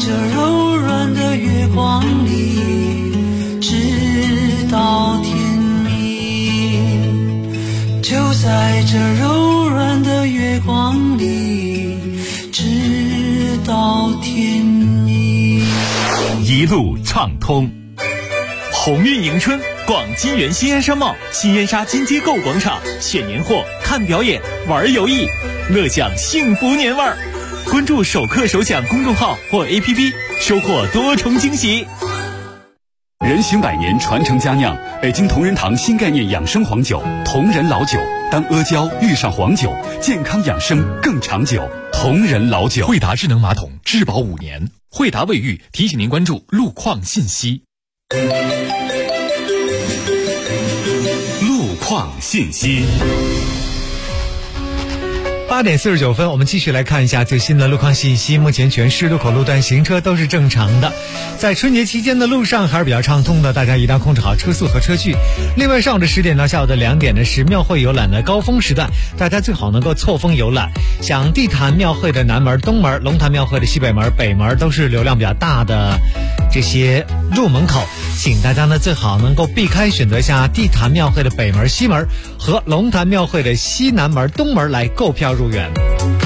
这柔软的月光里，直到天明。就在这柔软的月光里，直到天明。 一路畅通，鸿运迎春，逛金源新燕山帽、新燕莎金街购物广场，选年货、看表演、玩游艺，乐享幸福年味儿。关注首客首享公众号或 APP， 收获多重惊喜。 人行百年，传承佳酿，北京同仁堂新概念养生黄酒，同仁老酒。当阿胶遇上黄酒，健康养生更长久。同仁老酒。 惠达智能马桶质保5年。惠达卫浴提醒您关注路况信息。 路况信息。 8点49分，我们继续来看一下最新的路况信息。目前全市路口路段行车都是正常的，在春节期间的路上还是比较畅通的，大家一定要控制好车速和车距。另外，上午的10点到下午的2点呢是庙会游览的高峰时段，大家最好能够错峰游览。像地坛庙会的南门、东门，龙潭庙会的西北门、北门都是流量比较大的这些入门口，请大家呢最好能够避开，选择下地坛庙会的北门、西门和龙潭庙会的西南门、东门来购票入园。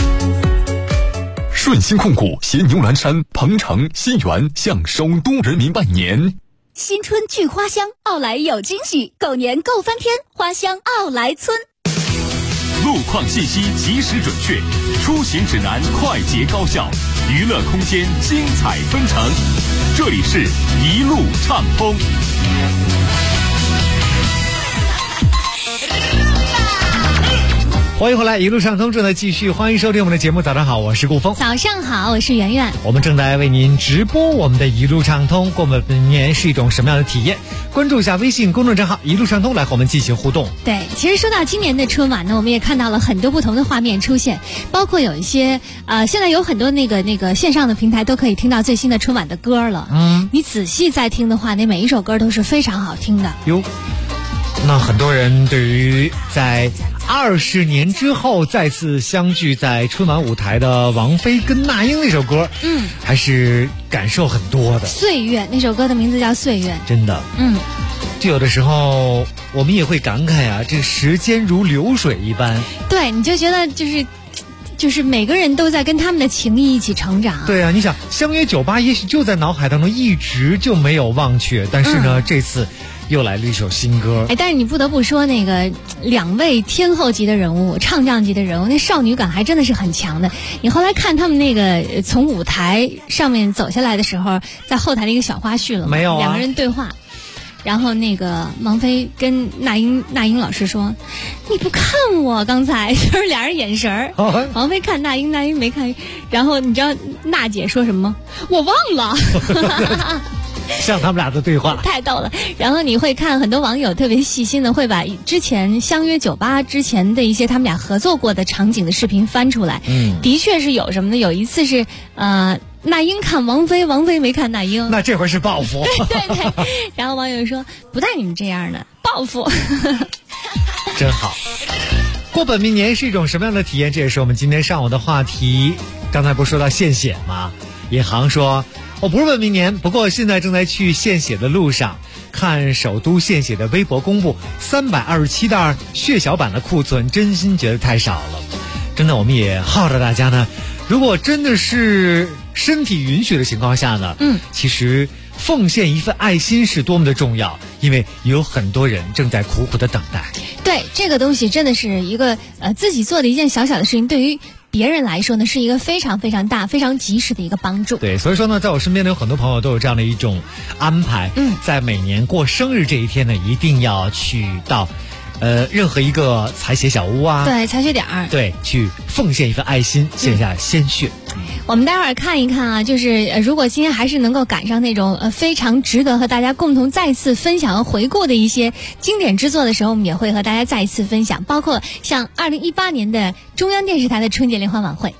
顺鑫控股携牛栏山、鹏城、新源向首都人民拜年。 新春聚花香，奥莱有惊喜，狗年购翻天，花香奥莱村。 路况信息及时准确，出行指南快捷高效，娱乐空间精彩纷呈。这里是一路畅通。 欢迎回来，一路畅通正在继续，欢迎收听我们的节目。早上好，我是顾峰。 早上好，我是圆圆。 我们正在为您直播我们的一路畅通，过本年是一种什么样的体验？关注一下微信公众账号一路畅通，来和我们进行互动。 对，其实说到今年的春晚呢，我们也看到了很多不同的画面出现，包括有一些现在有很多那个线上的平台都可以听到最新的春晚的歌了。你仔细再听的话，那每一首歌都是非常好听的。 哟，那很多人对于在20年之后再次相聚在春晚舞台的王菲跟那英那首歌，还是感受很多的。 岁月那首歌的名字叫岁月， 真的，就有的时候我们也会感慨啊，这时间如流水一般。 对，你就觉得就是每个人都在跟他们的情谊一起成长。 对啊，你想相约98也许就在脑海当中一直就没有忘却，但是呢，这次又来了一首新歌。 但是你不得不说，那个2位天后级的人物、唱将级的人物，那少女感还真的是很强的。你后来看他们那个从舞台上面走下来的时候，在后台的一个小花絮了吗？ 没有啊。 2个人对话，然后那个王菲跟那英老师说：“你不看我刚才。”就是俩人眼神儿，王菲看那英，那英没看。然后你知道娜姐说什么吗？我忘了。 像他们俩的对话太逗了。然后你会看很多网友特别细心的会把之前相约98之前的一些他们俩合作过的场景的视频翻出来。的确是有什么呢？有一次是那英看王菲，王菲没看那英， 那这回是报复。 对。然后网友说不带你们这样的，报复。 真好。过本命年是一种什么样的体验？这也是我们今天上午的话题。刚才不是说到献血吗？尹航说我不是本命年，不过现在正在去献血的路上，看首都献血的微博公布327袋血小板的库存，真心觉得太少了。真的，我们也号召大家呢，如果真的是身体允许的情况下呢，其实奉献一份爱心是多么的重要，因为有很多人正在苦苦的等待。 对，这个东西真的是一个自己做的一件小小的事情，对于别人来说呢，是一个非常非常大、非常及时的一个帮助。 对，所以说呢，在我身边的有很多朋友都有这样的一种安排，在每年过生日这一天呢，一定要去到任何一个采血小屋啊， 对，采血点儿， 对，去奉献一份爱心，献下鲜血。 我们待会儿看一看啊，就是如果今天还是能够赶上那种非常值得和大家共同再次分享和回顾的一些经典之作的时候，我们也会和大家再一次分享，包括像2018年的中央电视台的春节联欢晚会。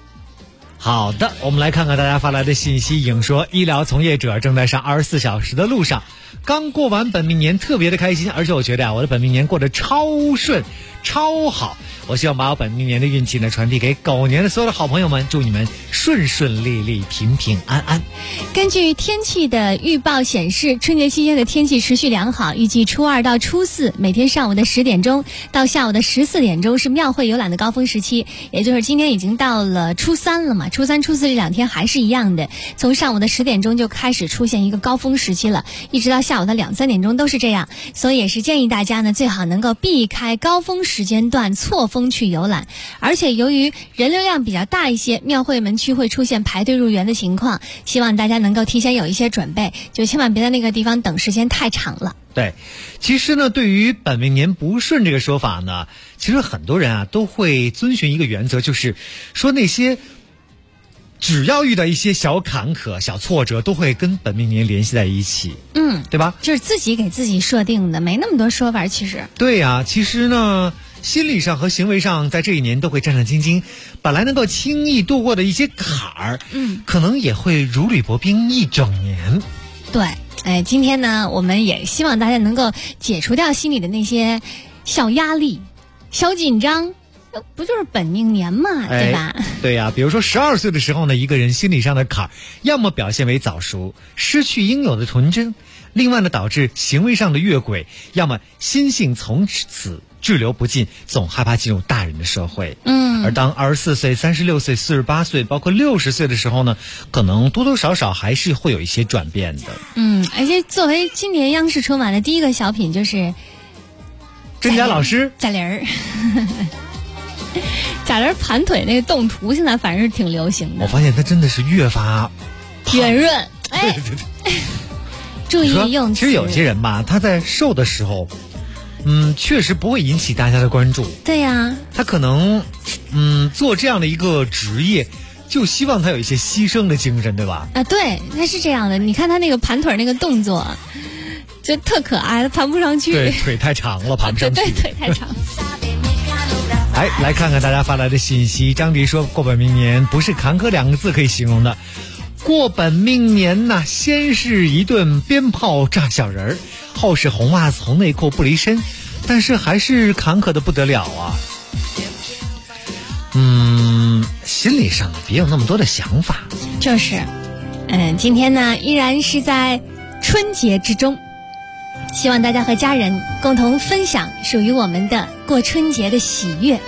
好的，我们来看看大家发来的信息。颖说，医疗从业者正在上24小时的路上， 刚过完本命年，特别的开心，而且我觉得啊，我的本命年过得超顺、超好。我希望把我本命年的运气呢传递给狗年的所有的好朋友们，祝你们顺顺利利、平平安安。 根据天气的预报显示，春节期间的天气持续良好，预计初2到初4每天上午的10点钟到下午的14点钟是庙会游览的高峰时期，也就是今天已经到了初3了嘛，初3、初4这2天还是一样的，从上午的10点钟就开始出现一个高峰时期了，一直到下午的2、3点钟都是这样，所以也是建议大家呢最好能够避开高峰时间段错峰去游览，而且由于人流量比较大一些，庙会门区会出现排队入园的情况，希望大家能够提前有一些准备，就千万别在那个地方等时间太长了。 对，其实呢，对于本命年不顺这个说法呢，其实很多人啊都会遵循一个原则，就是说那些只要遇到一些小坎坷、小挫折，都会跟本命年联系在一起，对吧？ 就是自己给自己设定的，没那么多说法。其实对呀，其实呢，心理上和行为上在这一年都会战战兢兢，本来能够轻易度过的一些坎儿，可能也会如履薄冰一整年。 对，今天呢，我们也希望大家能够解除掉心里的那些小压力、小紧张。不就是本命年嘛，对吧？ 对呀，比如说12岁的时候呢，一个人心理上的坎儿，要么表现为早熟，失去应有的纯真；另外呢，导致行为上的越轨，要么心性从此滞留不进，总害怕进入大人的社会。而当24岁、36岁、48岁，包括60岁的时候呢，可能多多少少还是会有一些转变的。 而且作为今年央视春晚的第一个小品，就是甄佳老师贾玲儿。贾玲盘腿那个动图现在反正是挺流行的， 我发现她真的是越发圆润。注意用词。 其实有些人吧，他在瘦的时候确实不会引起大家的关注。 对呀， 他可能做这样的一个职业，就希望他有一些牺牲的精神，对吧？ 对，他是这样的。你看他那个盘腿那个动作就特可爱，他盘不上去。 对，腿太长了，盘不上去。 对，腿太长。 来看看大家发来的信息。张迪说，过本命年不是坎坷2个字可以形容的，过本命年呐，先是一顿鞭炮炸小人儿，后是红袜子红内裤不离身，但是还是坎坷的不得了啊。心理上别有那么多的想法。 就是今天呢依然是在春节之中，希望大家和家人共同分享属于我们的过春节的喜悦。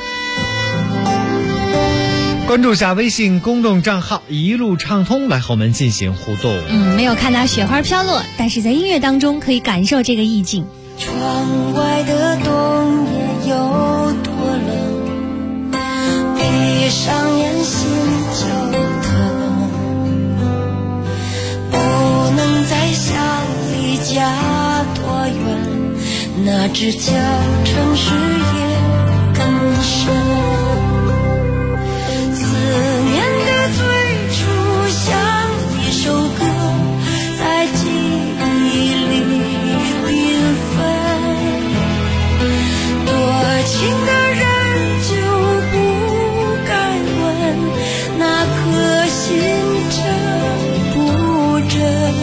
关注下微信公众账号一路畅通，来和我们进行互动。 没有看到雪花飘落，但是在音乐当中可以感受这个意境。 窗外的冬夜有多冷，闭上眼心就疼，不能再想离家多远，那只叫城市也更深。思念的最初像一首歌，在记忆里缤纷，多情的人就不该问那颗心真不真。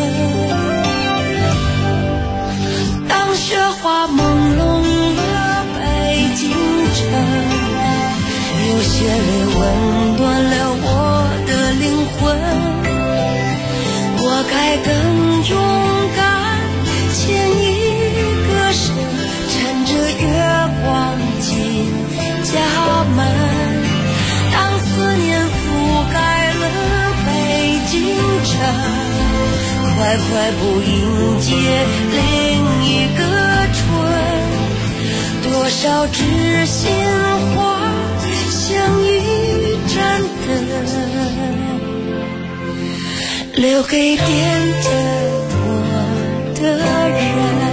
当雪花朦胧了北京城，有些泪温暖了我的灵魂，我该更勇敢牵一个手，趁着月光进家门。当思念覆盖了北京城，快快步迎接另一个春，多少知心话像一盏灯，留给惦着我的人。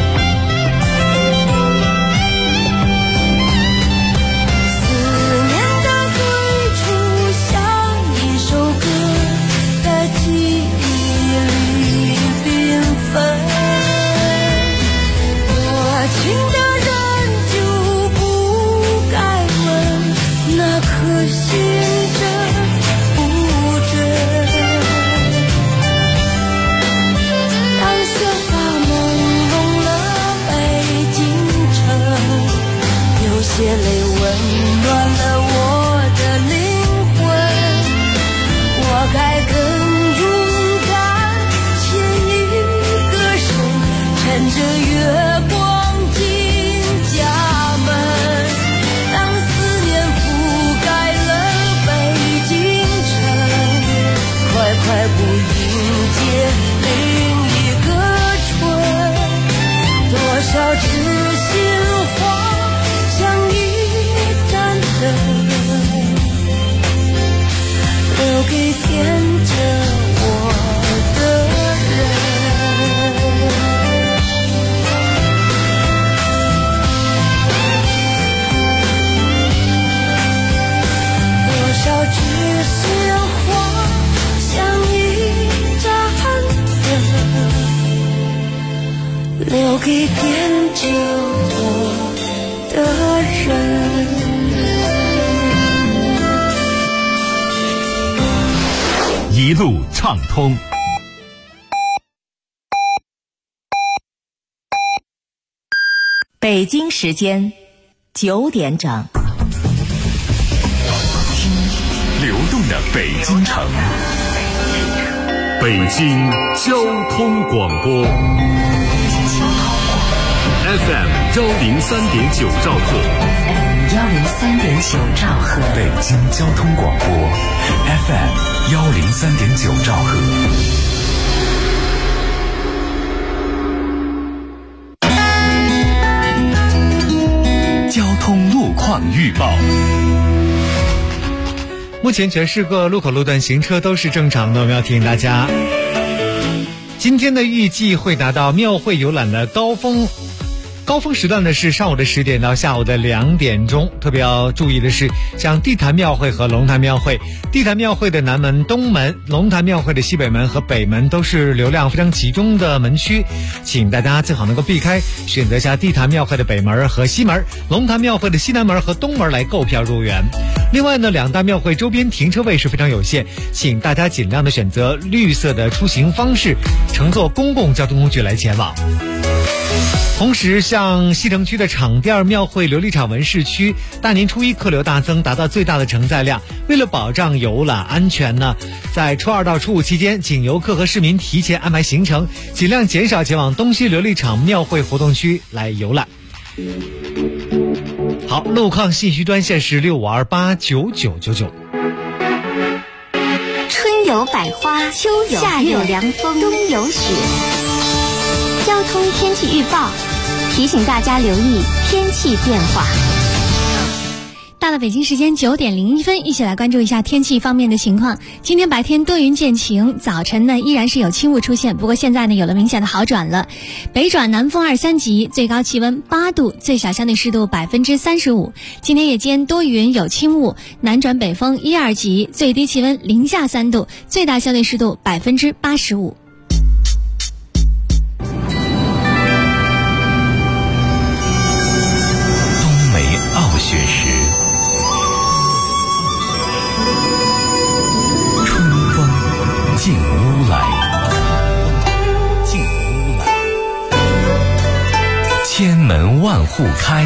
思念情的人就不该问那颗心真不真。当雪花朦胧了北京城，有些泪温暖了我的灵魂，我该更勇敢牵一个手，趁着月光进家门。当思念覆盖了北京城，快快步迎接另一个春。多少痴心话像一盏灯，留给惦着我的人。多少痴心话像一盏灯，留给惦着我的人。 一路畅通。 北京时间9点整。 流动的北京城，北京交通广播 FM 103.9兆赫 103.9兆赫， 北京交通广播 FM 103.9兆赫。交通路况预报。 目前全市各路口路段行车都是正常的，我们要提醒大家，今天的预计会达到庙会游览的高峰时段呢是上午的10点到下午的2点钟。特别要注意的是，像地坛庙会和龙潭庙会，地坛庙会的南门、东门，龙潭庙会的西北门和北门都是流量非常集中的门区，请大家最好能够避开，选择下地坛庙会的北门和西门，龙潭庙会的西南门和东门来购票入园。另外呢，两大庙会周边停车位是非常有限，请大家尽量的选择绿色的出行方式，乘坐公共交通工具来前往。同时，像西城区的场店庙会琉璃厂文市区，大年初一客流大增，达到最大的承载量。为了保障游览安全呢，在初2到初5期间，请游客和市民提前安排行程，尽量减少前往东西琉璃厂庙会活动区来游览。好，路况信息专线是65289999。 春有百花，秋有夏有凉风，冬有雪。交通天气预报提醒大家留意天气变化。 到了北京时间9点01分，一起来关注一下天气方面的情况。今天白天多云见晴，早晨呢依然是有轻雾出现，不过现在呢有了明显的好转了。北转南风2、3级，最高气温8度，最小相对湿度35%。今天夜间多云有轻雾，南转北风1、2级，最低气温零下3度，最大相对湿度85%。 雪时，春风进屋来，千门万户开，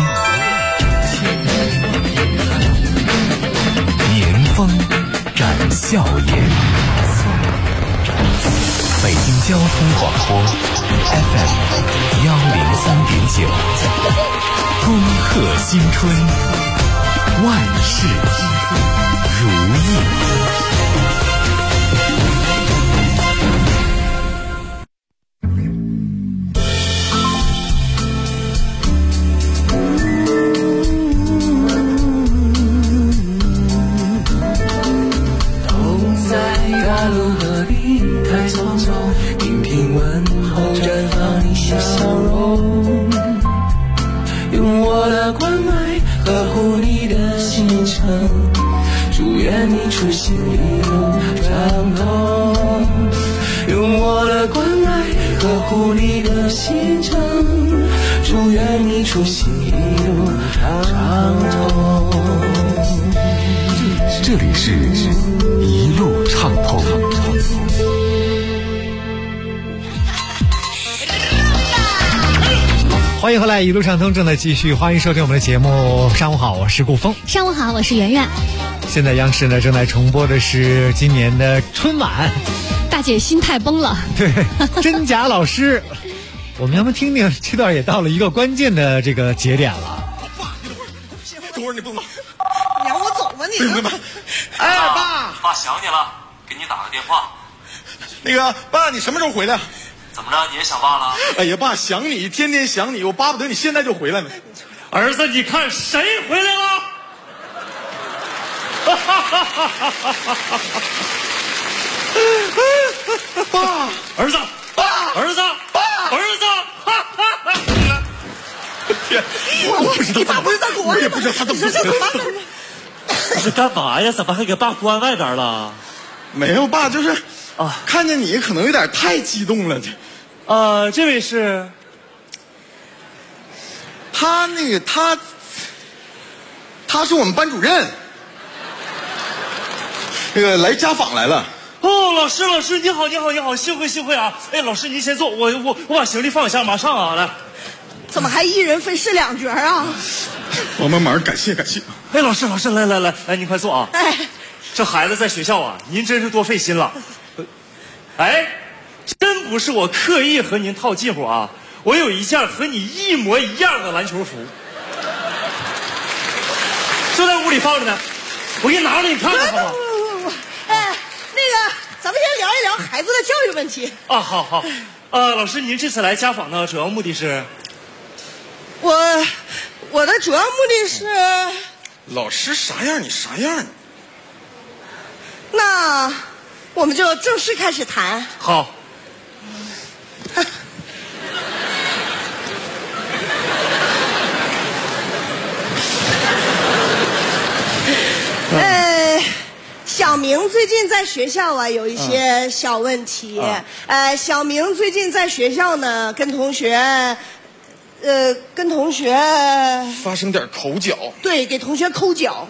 年风展笑颜。北京交通广播 FM 103.9，恭贺新春，万事如意。 出现一路畅通，用我的关爱呵护你的心程，祝愿你出行一路畅通。 这里是一路畅通。 欢迎回来，一路畅通正在继续，欢迎收听我们的节目。上午好，我是顾峰。 上午好，我是圆圆。 现在央视呢正在重播的是今年的春晚。 大姐心态崩了。 对，真假老师，我们要不听听这段也到了一个关键的这个节点了。 等会儿你不能， 你让我走吧你。 哎，爸， 爸想你了，给你打个电话。 那个爸，你什么时候回来？ 怎么着，你也想爸了？ 哎呀，爸，想你，天天想你，我巴不得你现在就回来呢。 儿子，你看谁回来了？ 爸， 儿子， 爸， 儿子， 爸， 儿子！ 天，我不知道， 你爸不是在国外吗？ 我也不知道他怎么回来的。 你是干嘛呀？怎么还给爸关外边了？ 没有，爸，就是看见你可能有点太激动了。 这位是？ 他是我们班主任，那个来家访来了。 哦，老师，你好，幸会啊！哎，老师您先坐，我把行李放下，马上啊，来。 怎么还一人分饰两角啊？ 帮忙，感谢。 哎，老师，来，您快坐啊！ 哎， 这孩子在学校啊，您真是多费心了。哎，真不是我刻意和您套近乎啊，我有一件和你一模一样的篮球服，就在屋里放着呢，我给你拿着你看看好不好？ 不，哎，那个，咱们先聊一聊孩子的教育问题。 啊，好，老师，您这次来家访呢，主要目的是？ 我的主要目的是， 老师啥样你啥样。 那我们就正式开始谈。 好。 小明最近在学校啊有一些小问题。小明最近在学校呢跟同学发生点口角。 对，给同学抠脚，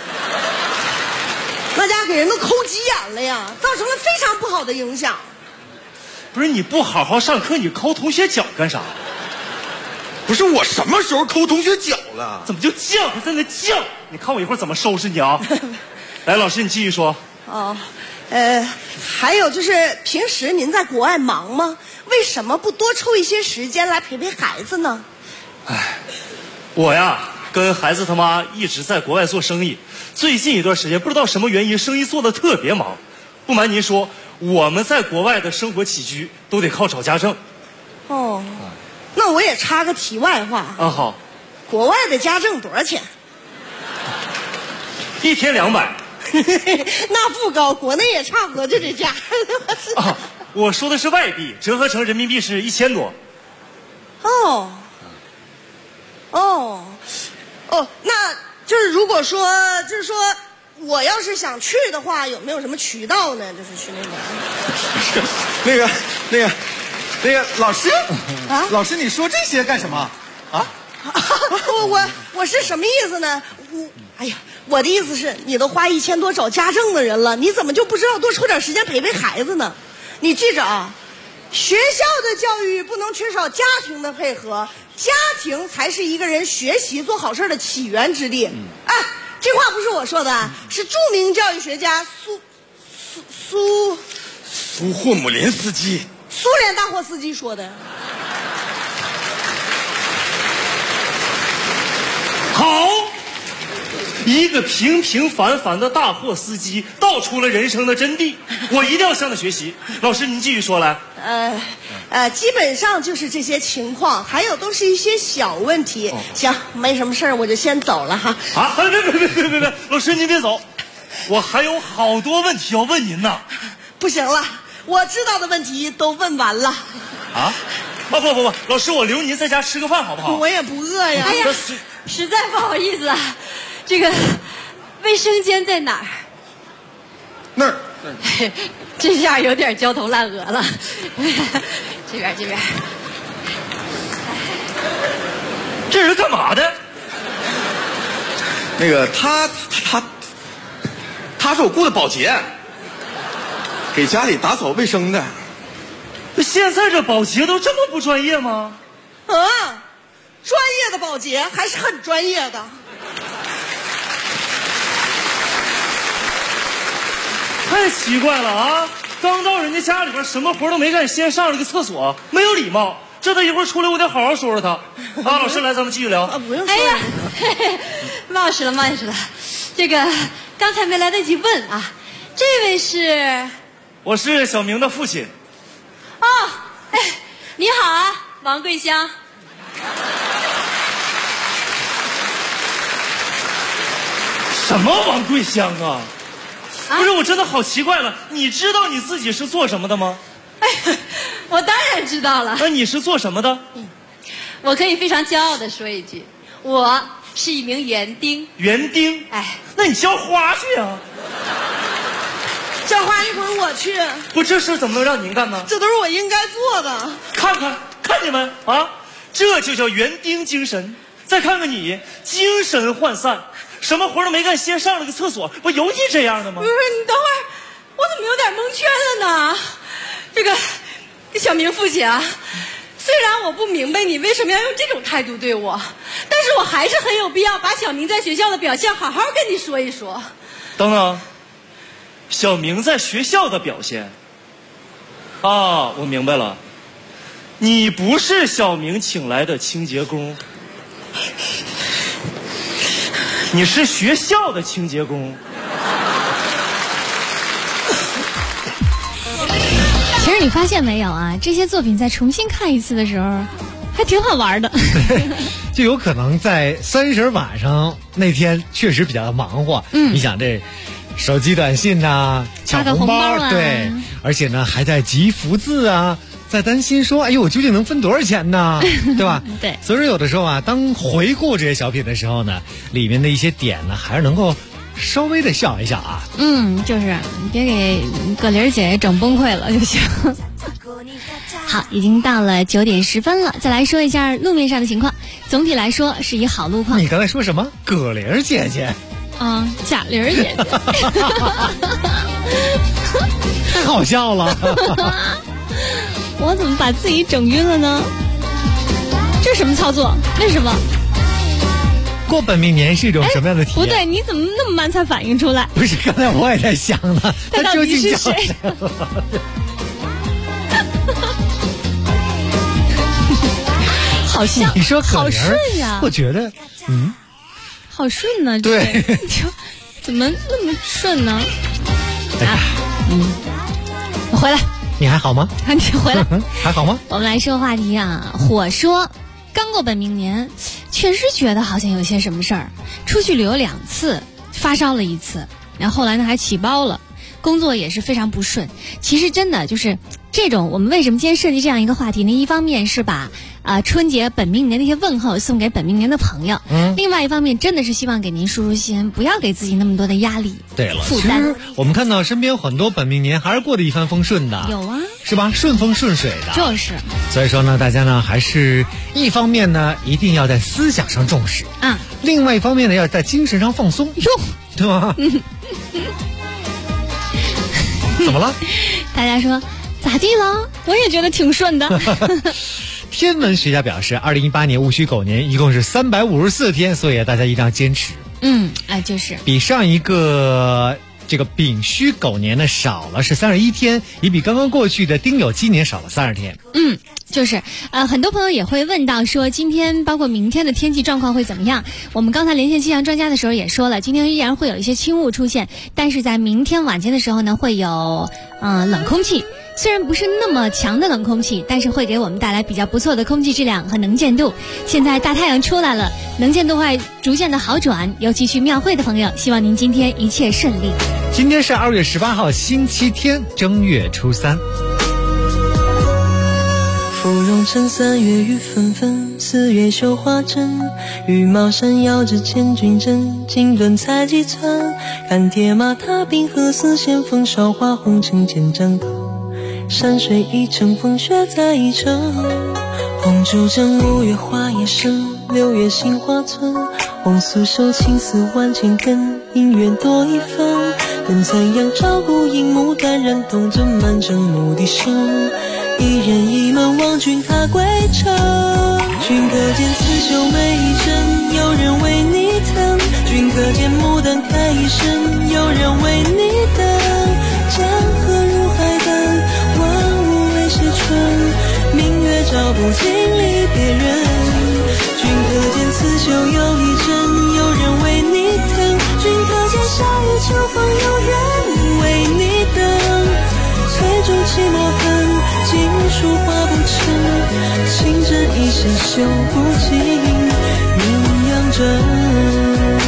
那家给人都抠急眼了呀，造成了非常不好的影响。 不是你不好好上课，你抠同学脚干啥？ 不是我什么时候抠同学脚了？ 怎么就犟，还在那犟？你看我一会儿怎么收拾你啊！来，老师你继续说。 还有就是平时您在国外忙吗？为什么不多抽一些时间来陪陪孩子呢？ 我呀跟孩子他妈一直在国外做生意，最近一段时间不知道什么原因生意做得特别忙。不瞒您说，我们在国外的生活起居都得靠找家政。 那我也插个题外话啊。好。 国外的家政多少钱 ？1天200。 那不高，国内也差不多就这价。 我说的是外币，折合成人民币是1000多。 那就是如果说我要是想去的话，有没有什么渠道呢？就是去那个老师啊，老师你说这些干什么啊？ 我是什么意思呢？我的意思是，你都花1000多找家政的人了，你怎么就不知道多抽点时间陪陪孩子呢？你记着啊，学校的教育不能缺少家庭的配合，家庭才是一个人学习做好事的起源之地。这话不是我说的，是著名教育学家苏霍姆林斯基， 苏联大货司机说的。 好，一个平平凡凡的大货司机道出了人生的真谛，我一定要向他学习。老师您继续说来。 基本上就是这些情况，还有都是一些小问题。行，没什么事儿，我就先走了哈。 别，老师您别走，我还有好多问题要问您呢。 不行了，我知道的问题都问完了。 不，老师我留您在家吃个饭好不好？ 我也不饿呀。 哎呀，实在不好意思啊，这个卫生间在哪儿？ 那儿。 这下有点焦头烂额了。这边。 这人干嘛的？ 那个他是我雇的保洁，给家里打扫卫生的。 现在这保洁都这么不专业吗？ 专业的保洁还是很专业的。 太奇怪了啊！刚到人家家里边，什么活都没干，先上了个厕所，没有礼貌。这他一会儿出来，我得好好说说他。啊，老师来，咱们继续聊。 不用说。 哎呀，冒失了。这个刚才没来得及问啊，这位是？ 我是小明的父亲。 哦，哎，你好啊，王桂香。 什么王桂香啊？不是，我真的好奇怪了。你知道你自己是做什么的吗？ 哎，我当然知道了。 那你是做什么的？ 我可以非常骄傲地说一句，我是一名园丁。 园丁？ 哎， 那你浇花去啊！ 浇花一会儿我去。 不，这事怎么能让您干呢？ 这都是我应该做的。 看你们啊，这就叫园丁精神。再看看你，精神涣散。什么活都没干，先上了个厕所，不有你这样的吗？ 不是，你等会儿，我怎么有点蒙圈了呢？这个小明父亲啊，虽然我不明白你为什么要用这种态度对我，但是我还是很有必要把小明在学校的表现好好跟你说一说。 等等，小明在学校的表现啊，我明白了，你不是小明请来的清洁工。你是学校的清洁工。 其实你发现没有啊？这些作品在重新看一次的时候，还挺好玩的。 就有可能在30晚上那天确实比较忙活。你想这手机短信呐，抢红包啊， 对，而且呢还在集福字啊。在担心说，哎呦，我究竟能分多少钱呢？对吧？ 对。 所以说，有的时候啊，当回顾这些小品的时候呢，里面的一些点呢，还是能够稍微的笑一笑啊。 就是你别给葛玲姐整崩溃了就行。好，已经到了9点10分了，再来说一下路面上的情况。总体来说是一好路况。 你刚才说什么？葛玲姐姐？ 贾玲姐姐。 太好笑了。 我怎么把自己整晕了呢？这是什么操作？为什么？ 过本命年是一种什么样的体验？ 不对，你怎么那么慢才反应出来？ 不是，刚才我也在想呢， 他究竟是谁？好像你说好顺呀， 我觉得好顺呢。 对， 怎么那么顺呢？我回来。 你还好吗？ 你回来还好吗？ 我们来说话题啊。火说刚过本命年，确实觉得好像有些什么事儿。出去旅游2次，发烧了1次，然后后来呢还起包了，工作也是非常不顺。其实真的就是这种，我们为什么今天设计这样一个话题呢？一方面是把春节本命年的一些问候送给本命年的朋友，另外一方面真的是希望给您舒舒心，不要给自己那么多的压力。 对了， 负担。 我们看到身边很多本命年还是过得一帆风顺的， 有啊， 是吧？顺风顺水的， 就是。 所以说呢，大家呢还是一方面呢一定要在思想上重视，另外一方面呢要在精神上放松，对吗？怎么了？ 大家说咋地了？我也觉得挺顺的。 天文学家表示，2018年戊戌狗年一共是354天，所以大家一定要坚持。 就是比上一个这个丙戌狗年呢少了是31天，也比刚刚过去的丁酉鸡年少了30天。 就是很多朋友也会问到说，今天包括明天的天气状况会怎么样？我们刚才连线气象专家的时候也说了，今天依然会有一些轻雾出现，但是在明天晚间的时候呢，会有冷空气。虽然不是那么强的冷空气，但是会给我们带来比较不错的空气质量和能见度。现在大太阳出来了，能见度会逐渐的好转，尤其去庙会的朋友，希望您今天一切顺利。 今天是2月18号星期天，正月初3。 芙蓉城3月雨纷纷，4月绣花针，羽毛扇摇着千军阵，锦缎裁几寸，看铁马踏冰河，似线风韶华红尘千丈头。山水一程，风雪在一程。红烛枕5月花叶深， 6月杏花村，红酥手青丝万千根，姻缘多一分。跟残阳照顾樱木淡然，同尊满城牧笛声。一人一门望君踏归程，君可见刺绣每一针，有人为你疼。君可见牡丹开一生，有人为你等。江河入海奔，万物为谁春？明月照不尽离别人。君可见刺绣有一针，有人为你疼。君可见夏雨秋风，有人为你等。翠竹寂寞恨，锦书画不成。情真一线绣不尽鸳鸯针。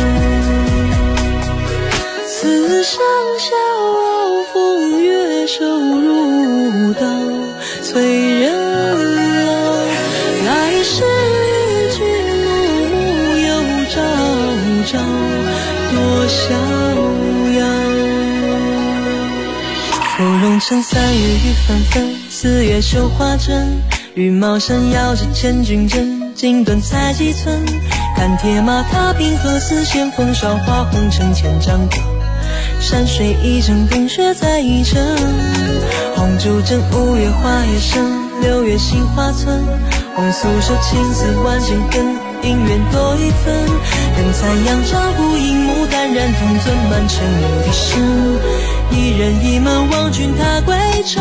此生笑傲风月，手如刀催人老。来世与君暮暮又朝朝，多逍遥。芙蓉城3月雨纷纷，4月绣花针。羽毛扇摇着千军阵，锦缎裁几寸。看铁马踏平河，丝线风韶华红尘千丈歌。山水一程，风雪在一程。红烛正5月花叶生，6月杏花村。红酥手青丝万千根，姻缘多一分。跟残阳照顾樱木淡然，同尊满城牧笛声。一人一门望君踏归程。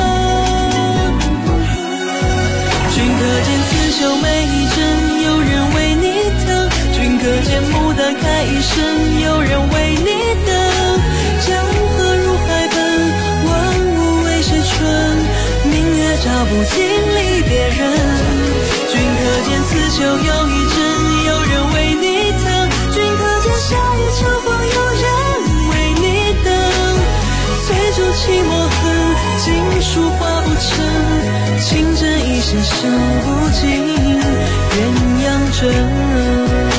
君可见刺绣每一针，有人为你疼。君可见牡丹开一生，有人为你等。江河入海奔，万物为谁春？明月照不尽离别人。君可见刺绣有一针，有人为你疼。君可见夏雨秋风，有人为你等。翠竹寂寞恨，锦书画不成。情真一线绣不尽鸳鸯针。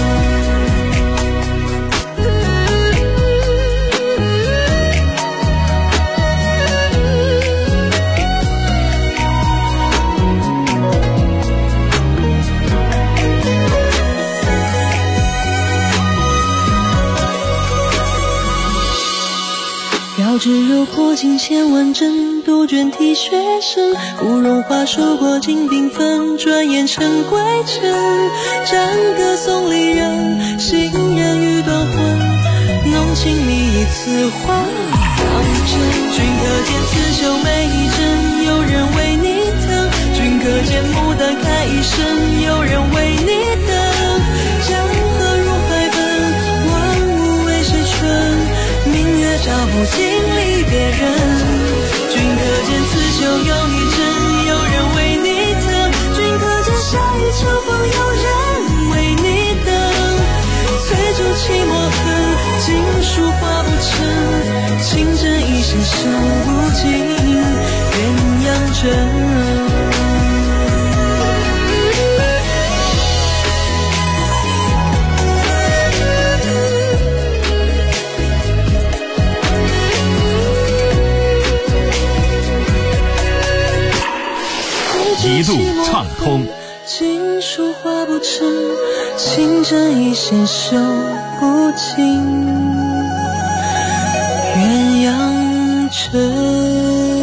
标志柔过尽千万针，杜鹃啼血声。芙蓉花树过尽缤纷，转眼成归程。战歌送离人，行人欲断魂。浓情蜜意此话当真。君可见刺绣每一针，有人为你疼。君可见牡丹开一生，有人为你等。江河入海奔，万物为谁春？明月照不尽离别人。君可见刺绣有一针，有人为你疼。君可见夏雨秋风，有人为你等。翠竹寂寞恨，锦书画不成。情真一线绣不尽鸳鸯针。 一路畅通， 锦书画不成，情真一线绣不尽鸳鸯针。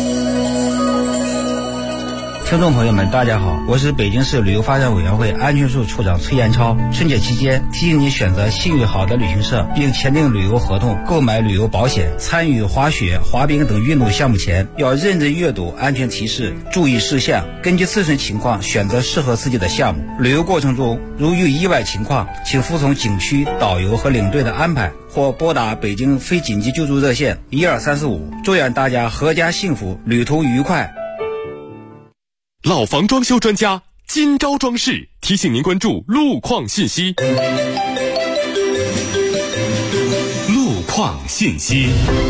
听众朋友们，大家好，我是北京市旅游发展委员会安全处处长崔延超。春节期间，提醒你选择信誉好的旅行社，并签订旅游合同、购买旅游保险。参与滑雪、滑冰等运动项目前，要认真阅读安全提示，注意事项，根据自身情况选择适合自己的项目。旅游过程中，如遇意外情况，请服从景区、导游和领队的安排，或拨打北京非紧急救助热线12345。祝愿大家阖家幸福，旅途愉快。 老房装修专家今朝装饰提醒您关注路况信息。路况信息。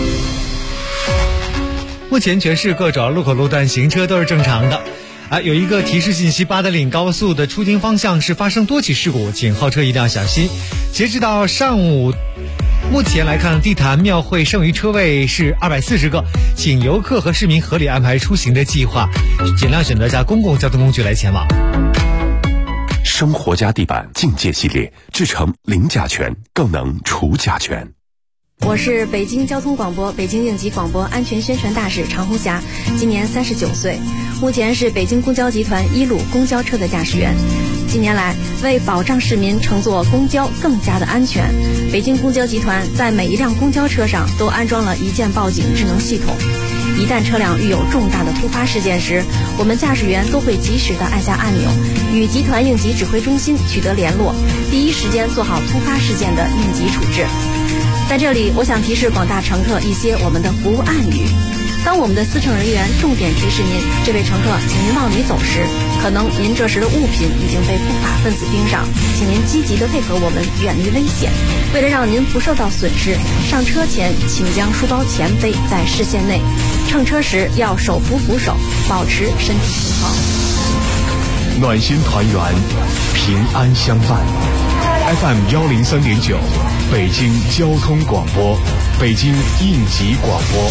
目前全市各主要路口路段行车都是正常的。有一个提示信息，八达岭高速的出京方向是发生多起事故，请后车一定要小心。截止到上午，目前来看，地坛庙会剩余车位是240个，请游客和市民合理安排出行的计划，尽量选择一下公共交通工具来前往。 生活家地板境界系列，制成零甲醛，更能除甲醛。 我是北京交通广播北京应急广播安全宣传大使常红霞，今年39岁，目前是北京公交集团1路公交车的驾驶员。近年来，为保障市民乘坐公交更加的安全，北京公交集团在每一辆公交车上都安装了一键报警智能系统。一旦车辆遇有重大的突发事件时，我们驾驶员都会及时的按下按钮，与集团应急指挥中心取得联络，第一时间做好突发事件的应急处置。在这里，我想提示广大乘客一些我们的服务暗语。当我们的司乘人员重点提示您，这位乘客，请您往里走时，可能您这时的物品已经被不法分子盯上，请您积极的配合我们，远离危险。为了让您不受到损失，上车前请将书包前背在视线内，乘车时要手扶扶手，保持身体平衡。 暖心团圆，平安相伴。FM 103.9，北京交通广播，北京应急广播。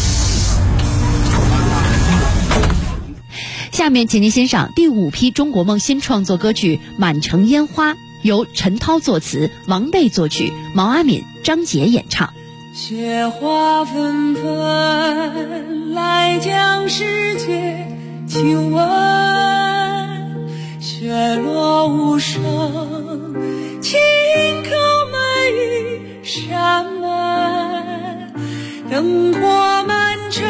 下面请您欣赏第5批中国梦新创作歌曲《满城烟花》，由陈涛作词，王贝作曲，毛阿敏、张杰演唱。 雪花纷纷来将世界亲吻，雪落无声，轻叩每一扇门，灯火满城，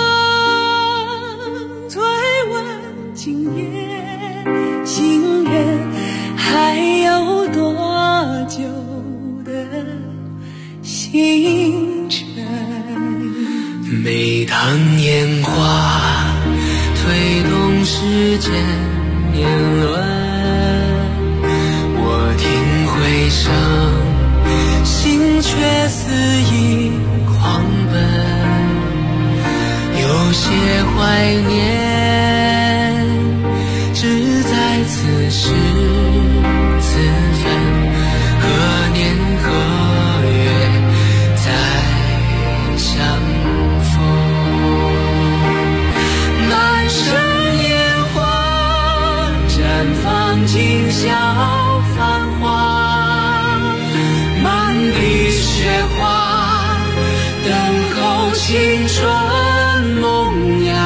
醉问今夜行人还有多久的星辰。 每当烟花推动世间年轮，我听回声，心却似已狂奔，有些怀念只在此时此分，何年何月再相逢。满城烟花绽放今宵繁华，满地雪花等候青春萌芽。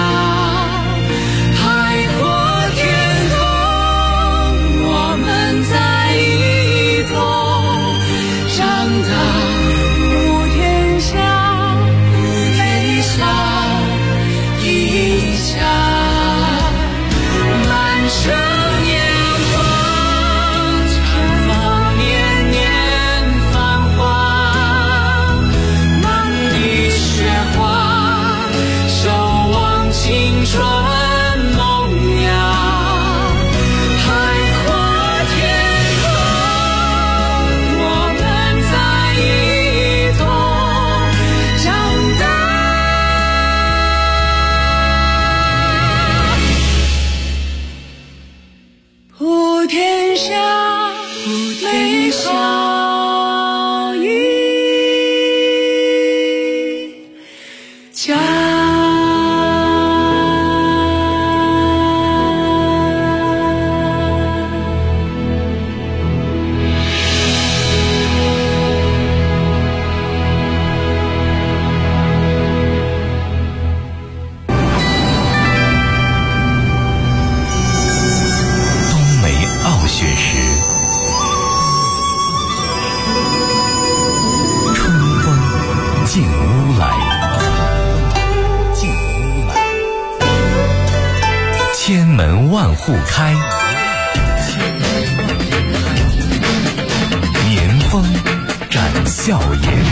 海阔天空，我们在一同长大，普天下，天下一家。满城烟花绽放年年繁华，满地雪花守望青春萌芽。海阔天空，我们在一同长大。普天下，美好一家。 冬梅傲雪时，春风进屋来，千门万户开，年风展笑颜。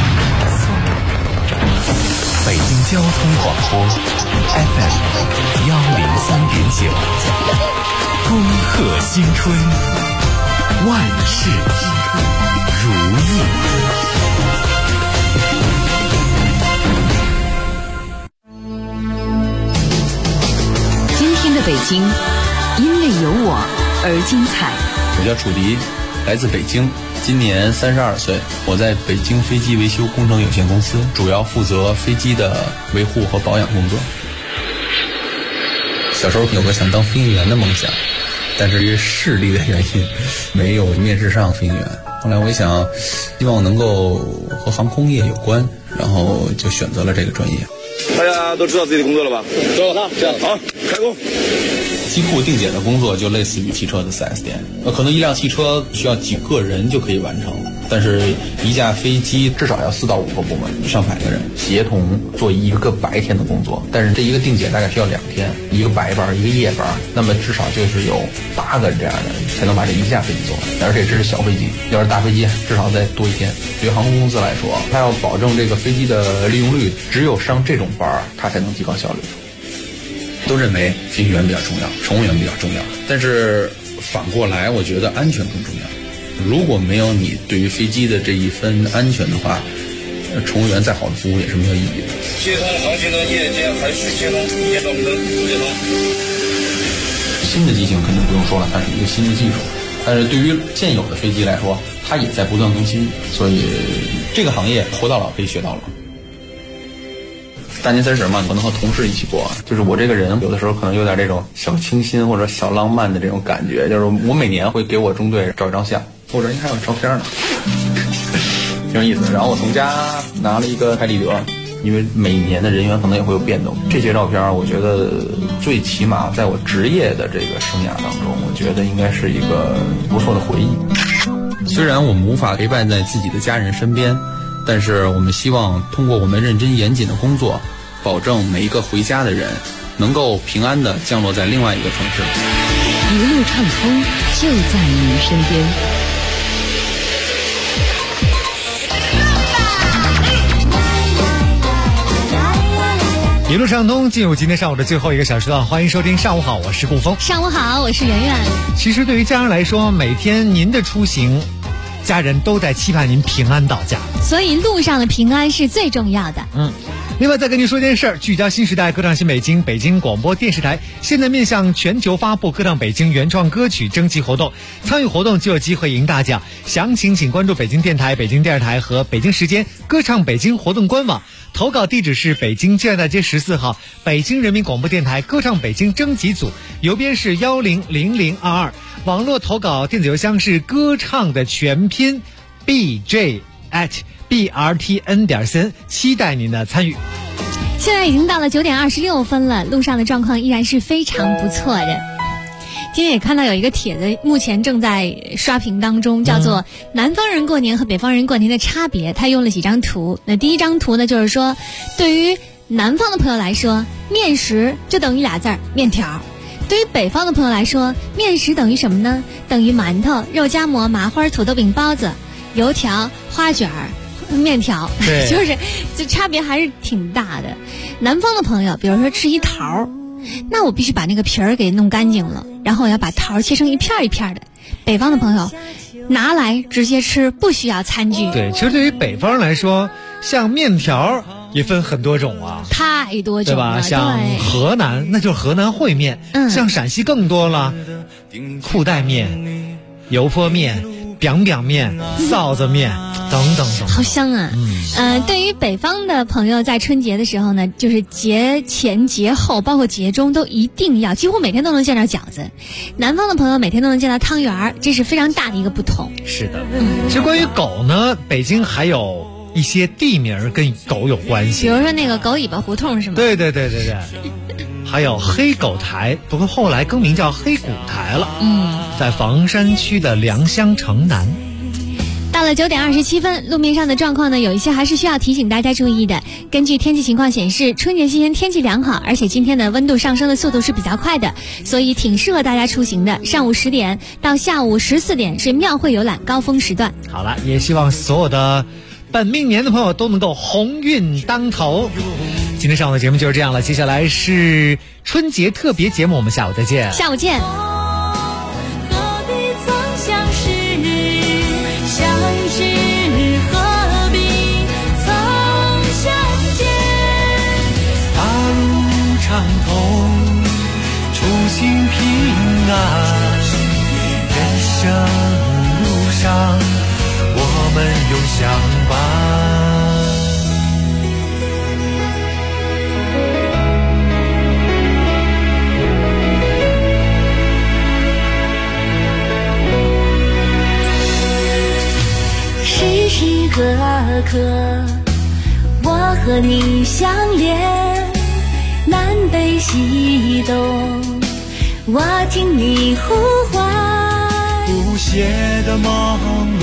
北京交通广播 FM 103.9，恭贺新春，万事如意。 今天的北京，因为有我而精彩。 我叫楚迪，来自北京，今年32岁。我在北京飞机维修工程有限公司，主要负责飞机的维护和保养工作。小时候有个想当飞行员的梦想， 但是因为视力的原因，没有面试上飞行员。后来我一想，希望能够和航空业有关，然后就选择了这个专业。 大家都知道自己的工作了吧？知道了，这样好，开工。 机库定检的工作就类似于汽车的 4S 店，可能一辆汽车需要几个人就可以完成，但是一架飞机至少要4到5个部门，上百个人协同做一个白天的工作，但是这一个定检大概需要2天，一个白班一个夜班，那么至少就是有8个这样的才能把这一架飞机做完，而且这是小飞机，要是大飞机至少再多1天。对于航空公司来说，它要保证这个飞机的利用率，只有上这种班它才能提高效率。都认为飞行员比较重要，乘务员比较重要，但是反过来我觉得安全更重要。如果没有你对于飞机的这一份安全的话，乘务员再好的服务也是没有意义的。 接通航行的夜间海水接通，夜照明灯接通。 新的机型肯定不用说了，它是一个新的技术，但是对于现有的飞机来说，它也在不断更新，所以这个行业活到老可以学到老。大年30嘛，可能和同事一起过，就是我这个人有的时候可能有点这种小清新或者小浪漫的这种感觉，就是我每年会给我中队照一张相，我这还有照片呢，挺有意思。然后我从家拿了一个拍立得，因为每年的人员可能也会有变动，这些照片我觉得最起码在我职业的这个生涯当中，我觉得应该是一个不错的回忆。虽然我们无法陪伴在自己的家人身边，但是我们希望通过我们认真严谨的工作，保证每一个回家的人能够平安地降落在另外一个城市。 一路畅通，就在您身边。 一路畅通，进入今天上午的最后一个小时段，欢迎收听上午好，我是顾峰。 上午好，我是圆圆。 其实对于家人来说，每天您的出行，家人都在期盼您平安到家， 所以路上的平安是最重要的。 另外再跟您说一件事儿，聚焦新时代歌唱新北京，北京广播电视台现在面向全球发布歌唱北京原创歌曲征集活动，参与活动就有机会赢大奖。详情请关注北京电台、北京电视台和北京时间歌唱北京活动官网。投稿地址是北京建安大街14号北京人民广播电台歌唱北京征集组，邮编是100022，网络投稿电子邮箱是歌唱的全拼 bj@brtn.cn， 期待您的参与。 现在已经到了9点26分了，路上的状况依然是非常不错的。今天也看到有一个帖子，目前正在刷屏当中，叫做南方人过年和北方人过年的差别。他用了几张图，那第一张图呢，就是说对于南方的朋友来说，面食就等于俩字儿，面条。对于北方的朋友来说，面食等于什么呢？等于馒头、肉夹馍、麻花、土豆饼、包子、油条、花卷儿、面条，就是这差别还是挺大的。南方的朋友，比如说吃一桃，那我必须把那个皮儿给弄干净了，然后我要把桃切成一片一片的。北方的朋友拿来直接吃，不需要餐具。 对，其实对于北方人来说，像面条也分很多种啊， 太多种了， 对吧？像河南那就是河南烩面，像陕西更多了，裤带面、油泼面、biang biang面、臊子面等等等， 好香啊！对于北方的朋友，在春节的时候呢，就是节前节后，包括节中都一定要，几乎每天都能见到饺子。南方的朋友每天都能见到汤圆，这是非常大的一个不同。 是的，其实关于狗呢，北京还有一些地名跟狗有关系， 比如说那个狗尾巴胡同是吗？ 对，还有黑狗台，不过后来更名叫黑骨台了。在房山区的良乡城南。 到了9点27分，路面上的状况呢，有一些还是需要提醒大家注意的。根据天气情况显示，春节期间天气良好，而且今天的温度上升的速度是比较快的，所以挺适合大家出行的。上午10点到下午14点是庙会游览高峰时段。 好了，也希望所有的本命年的朋友都能够鸿运当头。今天上午的节目就是这样了，接下来是春节特别节目，我们下午再见。 下午见。 畅通，出行平安，人生路上我们永相伴。 时刻刻，我和你相连，南北西东，我听你呼唤， 不懈的忙碌。